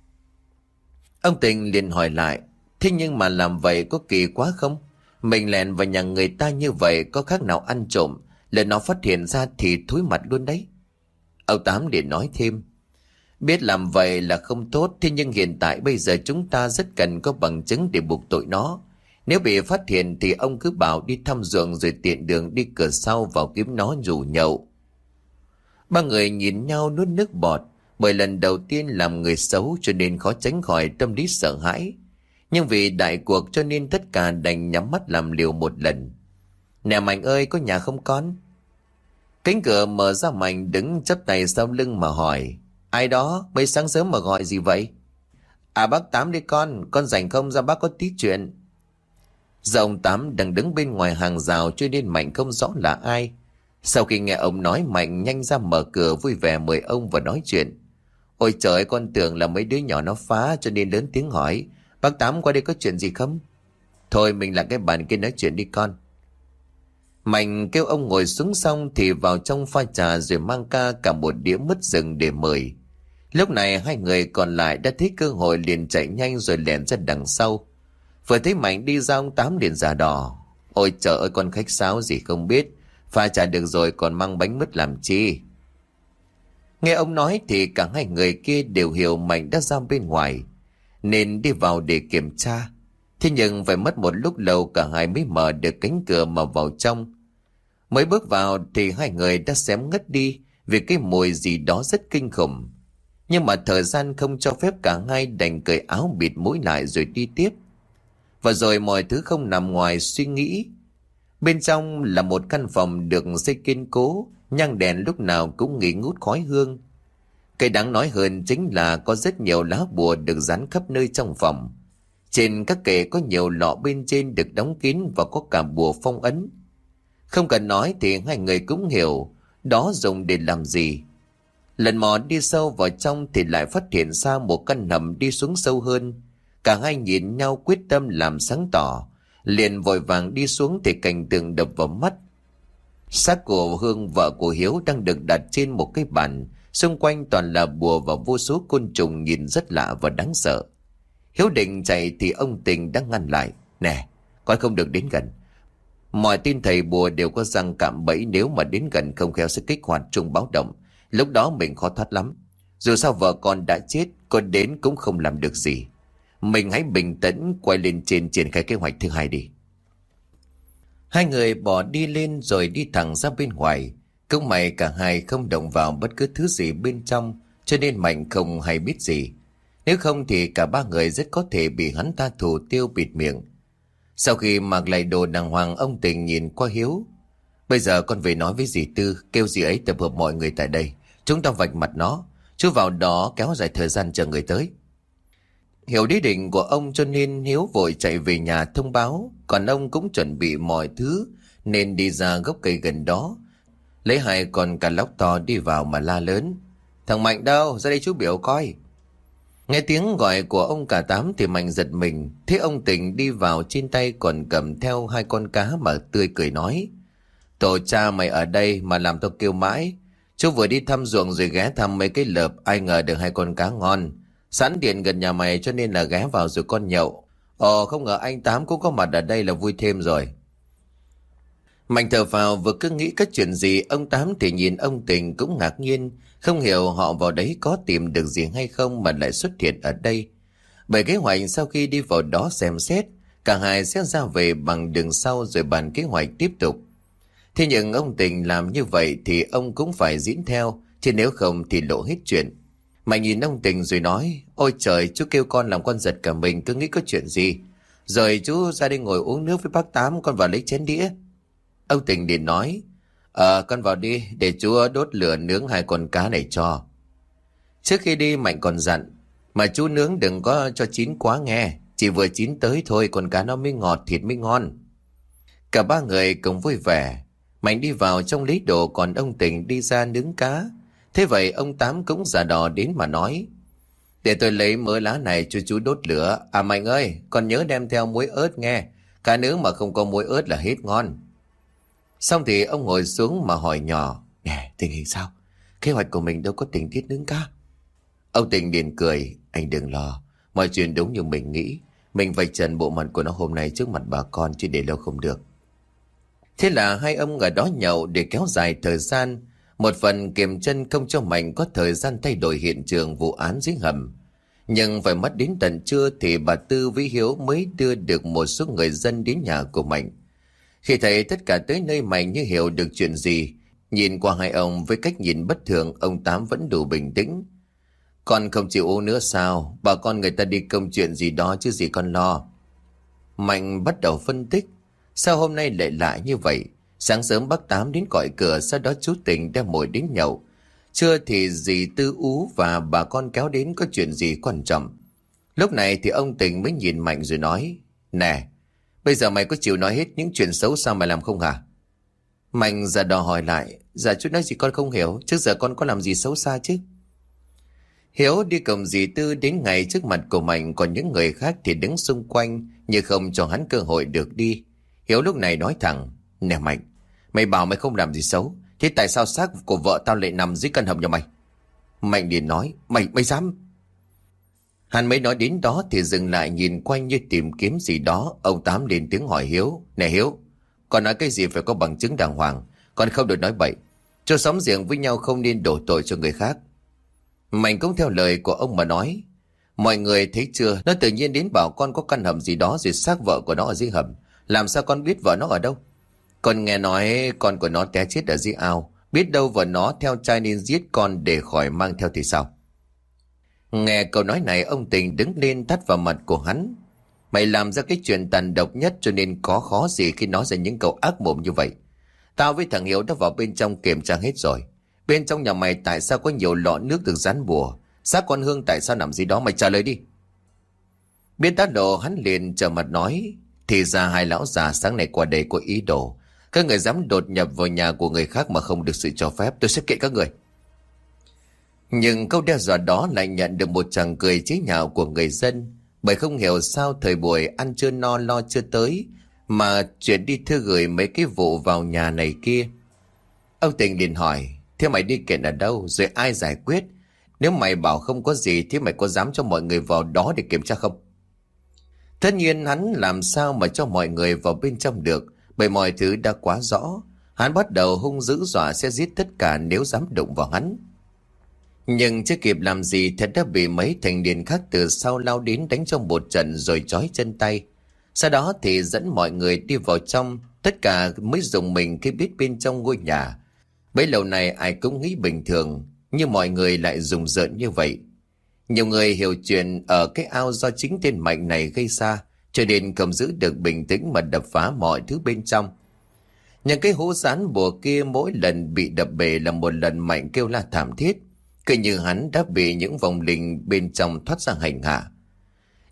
Ông Tình liền hỏi lại: thế nhưng mà làm vậy có kỳ quá không? Mình lèn vào nhà người ta như vậy có khác nào ăn trộm, lần nó phát hiện ra thì thúi mặt luôn đấy. Ông Tám liền nói thêm: biết làm vậy là không tốt, thế nhưng hiện tại bây giờ chúng ta rất cần có bằng chứng để buộc tội nó. Nếu bị phát hiện thì ông cứ bảo đi thăm ruộng rồi tiện đường đi cửa sau vào kiếm nó rủ nhậu. Ba người nhìn nhau nuốt nước bọt, bởi lần đầu tiên làm người xấu cho nên khó tránh khỏi tâm lý sợ hãi. Nhưng vì đại cuộc cho nên tất cả đành nhắm mắt làm liều một lần. Nè Mạnh ơi, có nhà không con? Cánh cửa mở ra, Mạnh đứng chắp tay sau lưng mà hỏi: ai đó, mấy sáng sớm mà gọi gì vậy? À bác Tám đi con rảnh không, ra bác có tí chuyện. Giờ ông Tám đang đứng bên ngoài hàng rào cho nên Mạnh không rõ là ai. Sau khi nghe ông nói, Mạnh nhanh ra mở cửa vui vẻ mời ông vào nói chuyện. Ôi trời ơi, con tưởng là mấy đứa nhỏ nó phá cho nên lớn tiếng hỏi: bác Tám qua đây có chuyện gì không? Thôi mình lại cái bàn kia nói chuyện đi con. Mạnh kêu ông ngồi xuống xong thì vào trong pha trà rồi mang cả một đĩa mứt rừng để mời. Lúc này hai người còn lại đã thấy cơ hội liền chạy nhanh rồi lẻn ra đằng sau. Vừa thấy Mạnh đi ra, ông Tám liền giả đò: ôi trời ơi, con khách sáo gì không biết, pha trà được rồi còn mang bánh mứt làm chi? Nghe ông nói thì cả hai người kia đều hiểu Mạnh đã ra bên ngoài nên đi vào để kiểm tra. Thế nhưng phải mất một lúc lâu cả hai mới mở được cánh cửa mà vào trong. Mới bước vào thì hai người đã xém ngất đi vì cái mùi gì đó rất kinh khủng. Nhưng mà thời gian không cho phép, cả hai đành cởi áo bịt mũi lại rồi đi tiếp. Và rồi mọi thứ không nằm ngoài suy nghĩ. Bên trong là một căn phòng được xây kiên cố, nhang đèn lúc nào cũng nghi ngút khói hương. Cái đáng nói hơn chính là có rất nhiều lá bùa được dán khắp nơi trong phòng. Trên các kệ có nhiều lọ bên trên được đóng kín và có cả bùa phong ấn. Không cần nói thì hai người cũng hiểu đó dùng để làm gì. Lần mò đi sâu vào trong thì lại phát hiện ra một căn hầm đi xuống sâu hơn. Cả hai nhìn nhau quyết tâm làm sáng tỏ, liền vội vàng đi xuống thì cảnh tượng đập vào mắt. Xác của Hương, vợ của Hiếu, đang được đặt trên một cái bàn, xung quanh toàn là bùa và vô số côn trùng nhìn rất lạ và đáng sợ. Hiếu định chạy thì ông Tình đã ngăn lại: nè, con không được đến gần. Mọi tin thầy bùa đều có răng cạm bẫy, nếu mà đến gần không khéo sẽ kích hoạt chuông báo động, lúc đó mình khó thoát lắm. Dù sao vợ con đã chết, con đến cũng không làm được gì. Mình hãy bình tĩnh quay lên trên triển khai kế hoạch thứ hai đi. Hai người bỏ đi lên rồi đi thẳng ra bên ngoài. Cũng may cả hai không động vào bất cứ thứ gì bên trong, cho nên Mạnh không hay biết gì. Nếu không thì cả ba người rất có thể bị hắn ta thủ tiêu bịt miệng. Sau khi mặc lại đồ đàng hoàng, ông Tình nhìn qua Hiếu: bây giờ con về nói với dì Tư, kêu dì ấy tập hợp mọi người tại đây, chúng ta vạch mặt nó, chú vào đó kéo dài thời gian chờ người tới. Hiểu ý định của ông cho nên Hiếu vội chạy về nhà thông báo, còn ông cũng chuẩn bị mọi thứ nên đi ra gốc cây gần đó, lấy hai con cá lóc to đi vào mà la lớn: "Thằng Mạnh đâu? Ra đây chú biểu coi." Nghe tiếng gọi của ông cả Tám thì Mạnh giật mình, thấy ông Tình đi vào trên tay còn cầm theo hai con cá mà tươi cười nói: "Tổ cha mày ở đây mà làm tao kêu mãi. Chú vừa đi thăm ruộng rồi ghé thăm mấy cái lợp, ai ngờ được hai con cá ngon. Sẵn điện gần nhà mày cho nên là ghé vào rồi con nhậu. Ồ, không ngờ anh Tám cũng có mặt ở đây là vui thêm rồi." Mạnh thở phào, vừa cứ nghĩ các chuyện gì, ông Tám thì nhìn ông Tình cũng ngạc nhiên, không hiểu họ vào đấy có tìm được gì hay không mà lại xuất hiện ở đây. Bởi kế hoạch sau khi đi vào đó xem xét, cả hai sẽ ra về bằng đường sau rồi bàn kế hoạch tiếp tục. Thế nhưng ông Tình làm như vậy thì ông cũng phải diễn theo, chứ nếu không thì lộ hết chuyện. Mạnh nhìn ông Tình rồi nói: "Ôi trời, chú kêu con làm con giật cả mình, cứ nghĩ có chuyện gì. Rồi chú ra đây ngồi uống nước với bác Tám, con vào lấy chén đĩa." Ông Tình liền nói: Con vào đi, để chú đốt lửa nướng hai con cá này cho." Trước khi đi Mạnh còn dặn: "Mà chú nướng đừng có cho chín quá nghe, chỉ vừa chín tới thôi, con cá nó mới ngọt, thịt mới ngon." Cả ba người cùng vui vẻ. Mạnh đi vào trong lấy đồ, còn ông Tình đi ra nướng cá. Thế vậy ông Tám cũng giả đò đến mà nói: "Để tôi lấy mớ lá này cho chú đốt lửa. À Mạnh ơi, con nhớ đem theo muối ớt nghe. Cá nướng mà không có muối ớt là hết ngon." Xong thì ông ngồi xuống mà hỏi nhỏ: "Nè, tình hình sao? Kế hoạch của mình đâu có tình tiết nướng cá." Ông Tình liền cười: "Anh đừng lo, mọi chuyện đúng như mình nghĩ. Mình vạch trần bộ mặt của nó hôm nay trước mặt bà con, chứ để lâu không được." Thế là hai ông ở đó nhậu để kéo dài thời gian, một phần kiềm chân không cho Mạnh có thời gian thay đổi hiện trường vụ án dưới hầm. Nhưng phải mất đến tận trưa thì bà Tư với Hiếu mới đưa được một số người dân đến nhà của Mạnh. Khi thấy tất cả tới nơi, Mạnh như hiểu được chuyện gì. Nhìn qua hai ông với cách nhìn bất thường, ông Tám vẫn đủ bình tĩnh: "Con không chịu uống nữa sao? Bà con người ta đi công chuyện gì đó chứ gì con lo." Mạnh bắt đầu phân tích: "Sao hôm nay lại lạ như vậy? Sáng sớm bác Tám đến gọi cửa, sau đó chú Tình đem mồi đến nhậu. Trưa thì dì Tư Ú và bà con kéo đến có chuyện gì quan trọng." Lúc này thì ông Tình mới nhìn Mạnh rồi nói: "Nè, bây giờ mày có chịu nói hết những chuyện xấu xa mày làm không hả?" Mạnh già đò hỏi lại: "Dạ chú nói gì con không hiểu, trước giờ con có làm gì xấu xa chứ?" Hiếu đi cùng dì Tư đến ngay trước mặt của Mạnh, còn những người khác thì đứng xung quanh như không cho hắn cơ hội được đi. Hiếu lúc này nói thẳng: "Nè Mạnh, mày bảo mày không làm gì xấu, thế tại sao xác của vợ tao lại nằm dưới căn hầm nhà mày?" Mạnh liền nói: Mày dám?" Hắn mới nói đến đó thì dừng lại nhìn quanh như tìm kiếm gì đó. Ông Tám lên tiếng hỏi Hiếu: "Nè Hiếu, con nói cái gì phải có bằng chứng đàng hoàng, con không được nói bậy. Cho xóm giềng với nhau không nên đổ tội cho người khác." Mạnh cũng theo lời của ông mà nói: "Mọi người thấy chưa, nó tự nhiên đến bảo con có căn hầm gì đó rồi xác vợ của nó ở dưới hầm. Làm sao con biết vợ nó ở đâu? Con nghe nói con của nó té chết ở dưới ao, biết đâu vợ nó theo trai nên giết con để khỏi mang theo thì sao?" Nghe câu nói này, ông Tình đứng lên tát vào mặt của hắn: "Mày làm ra cái chuyện tàn độc nhất, cho nên có khó gì khi nói ra những câu ác mồm như vậy. Tao với thằng Hiếu đã vào bên trong kiểm tra hết rồi. Bên trong nhà mày tại sao có nhiều lọ nước được dán bùa? Xác con Hương tại sao nằm dưới đó? Mày trả lời đi." Biết tá độ, hắn liền trở mặt nói: "Thì ra hai lão già sáng nay qua đây có ý đồ. Các người dám đột nhập vào nhà của người khác mà không được sự cho phép, tôi sẽ kiện các người." Nhưng câu đe dọa đó lại nhận được một tràng cười chế nhạo của người dân, bởi không hiểu sao thời buổi ăn chưa no lo chưa tới mà chuyện đi thư gửi mấy cái vụ vào nhà này kia. Ông Tình liền hỏi: "Thế mày đi kiện ở đâu, rồi ai giải quyết? Nếu mày bảo không có gì thì mày có dám cho mọi người vào đó để kiểm tra không?" Tất nhiên hắn làm sao mà cho mọi người vào bên trong được, bởi mọi thứ đã quá rõ. Hắn bắt đầu hung dữ dọa sẽ giết tất cả nếu dám đụng vào hắn. Nhưng chưa kịp làm gì thì đã bị mấy thành niên khác từ sau lao đến đánh trong một trận rồi trói chân tay. Sau đó thì dẫn mọi người đi vào trong, tất cả mới dùng mình khi biết bên trong ngôi nhà. Bấy lâu nay ai cũng nghĩ bình thường, nhưng mọi người lại rùng rợn như vậy. Nhiều người hiểu chuyện ở cái ao do chính tên Mạnh này gây ra, cho nên không giữ được bình tĩnh mà đập phá mọi thứ bên trong. Những cái hũ dán bùa kia mỗi lần bị đập bể là một lần Mạnh kêu la thảm thiết, cứ như hắn đã bị những vong linh bên trong thoát ra hành hạ.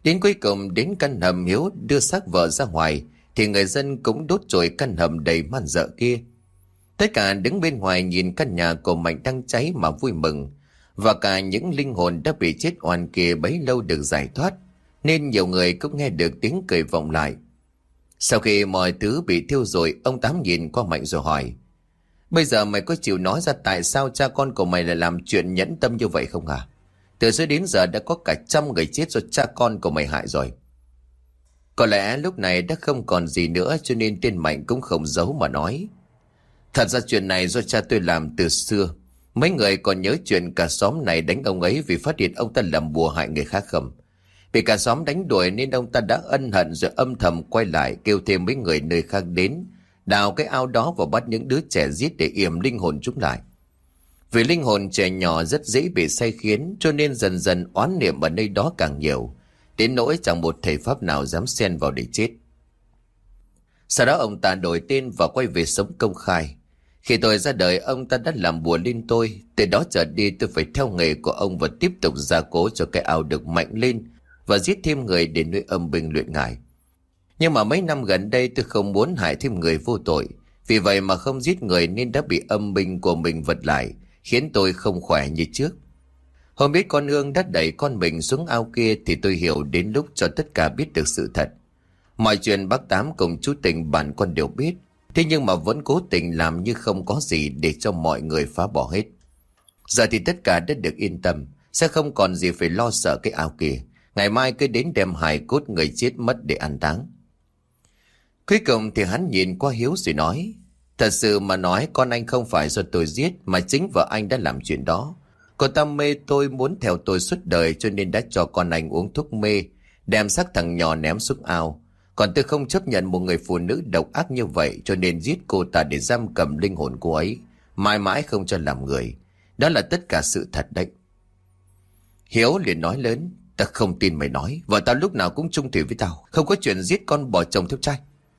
Đến cuối cùng đến căn hầm Hiếu đưa xác vợ ra ngoài thì người dân cũng đốt trội căn hầm đầy man dợ kia. Tất cả đứng bên ngoài nhìn căn nhà của Mạnh đang cháy mà vui mừng. Và cả những linh hồn đã bị chết oan kia bấy lâu được giải thoát, nên nhiều người cũng nghe được tiếng cười vọng lại. Sau khi mọi thứ bị thiêu rồi, ông Tám nhìn qua Mạnh rồi hỏi: Bây giờ mày có chịu nói ra tại sao cha con của mày lại làm chuyện nhẫn tâm như vậy không à? Từ xưa đến giờ đã có cả 100 người chết do cha con của mày hại rồi. Có lẽ lúc này đã không còn gì nữa, cho nên tên Mạnh cũng không giấu mà nói: Thật ra chuyện này do cha tôi làm từ xưa. Mấy người còn nhớ chuyện cả xóm này đánh ông ấy vì phát hiện ông ta làm bùa hại người khác không? Bị cả xóm đánh đuổi nên ông ta đã ân hận rồi âm thầm quay lại kêu thêm mấy người nơi khác đến, đào cái ao đó và bắt những đứa trẻ giết để yểm linh hồn chúng lại. Vì linh hồn trẻ nhỏ rất dễ bị sai khiến, cho nên dần dần oán niệm ở nơi đó càng nhiều, đến nỗi chẳng một thầy pháp nào dám xen vào để chết. Sau đó ông ta đổi tên và quay về sống công khai. Khi tôi ra đời, ông ta đã làm bùa lên tôi. Từ đó trở đi tôi phải theo nghề của ông và tiếp tục gia cố cho cái ao được mạnh lên và giết thêm người để nuôi âm binh luyện ngải. Nhưng mà mấy năm gần đây tôi không muốn hại thêm người vô tội, vì vậy mà không giết người nên đã bị âm binh của mình vật lại, khiến tôi không khỏe như trước. Hôm biết con Hương đã đẩy con mình xuống ao kia thì tôi hiểu đến lúc cho tất cả biết được sự thật. Mọi chuyện bác Tám cùng chú Tình bản con đều biết, thế nhưng mà vẫn cố tình làm như không có gì để cho mọi người phá bỏ hết. Giờ thì tất cả đã được yên tâm, sẽ không còn gì phải lo sợ cái ao kia. Ngày mai cứ đến đem hài cốt người chết mất để an táng. Cuối cùng thì hắn nhìn qua Hiếu rồi nói: Thật sự mà nói, con anh không phải do tôi giết, mà chính vợ anh đã làm chuyện đó. Cô ta mê tôi, muốn theo tôi suốt đời, cho nên đã cho con anh uống thuốc mê, đem xác thằng nhỏ ném xuống ao. Còn tôi không chấp nhận một người phụ nữ độc ác như vậy, cho nên giết cô ta để giam cầm linh hồn cô ấy, mãi mãi không cho làm người. Đó là tất cả sự thật đấy. Hiếu liền nói lớn: Ta không tin mày nói, vợ tao lúc nào cũng chung thủy với tao, không có chuyện giết con bỏ chồng theo trai.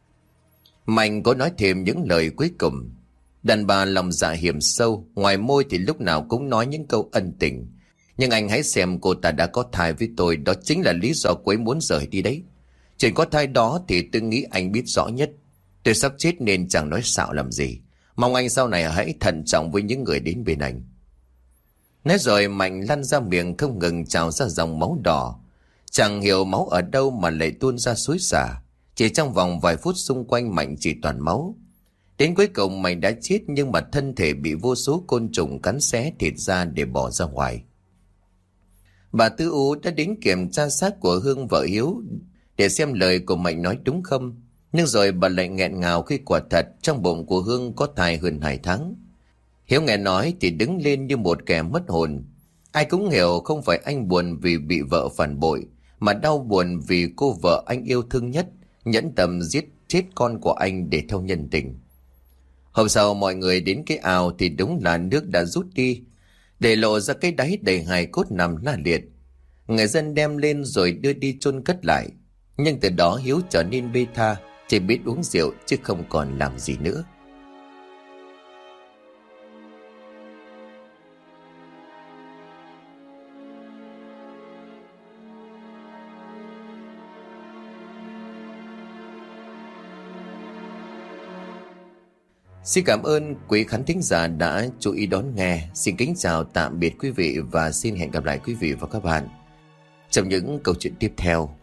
Mạnh có nói thêm những lời cuối cùng. Đàn bà lòng dạ hiểm sâu, ngoài môi thì lúc nào cũng nói những câu ân tình. Nhưng anh hãy xem, cô ta đã có thai với tôi, đó chính là lý do cô ấy muốn rời đi đấy. Chuyện có thai đó thì tôi nghĩ anh biết rõ nhất. Tôi sắp chết nên chẳng nói xạo làm gì. Mong anh sau này hãy thận trọng với những người đến bên anh. Nói rồi Mạnh lăn ra miệng không ngừng trào ra dòng máu đỏ. Chẳng hiểu máu ở đâu mà lại tuôn ra xối xả. Chỉ trong vòng vài phút xung quanh Mạnh chỉ toàn máu. Đến cuối cùng Mạnh đã chết, nhưng mà thân thể bị vô số côn trùng cắn xé thịt ra để bỏ ra ngoài. Bà Tư Ú đã đến kiểm tra xác của Hương vợ Hiếu để xem lời của Mạnh nói đúng không. Nhưng rồi bà lại nghẹn ngào khi quả thật trong bụng của Hương có thai hơn 2 tháng. Hiếu nghe nói thì đứng lên như một kẻ mất hồn. Ai cũng hiểu không phải anh buồn vì bị vợ phản bội, mà đau buồn vì cô vợ anh yêu thương nhất nhẫn tâm giết chết con của anh để theo nhân tình. Hôm sau mọi người đến cái ao thì đúng là nước đã rút đi, để lộ ra cái đáy đầy hài cốt nằm la liệt. Người dân đem lên rồi đưa đi chôn cất lại. Nhưng từ đó Hiếu trở nên bê tha, chỉ biết uống rượu chứ không còn làm gì nữa. Xin cảm ơn quý khán thính giả đã chú ý đón nghe. Xin kính chào tạm biệt quý vị và xin hẹn gặp lại quý vị và các bạn trong những câu chuyện tiếp theo.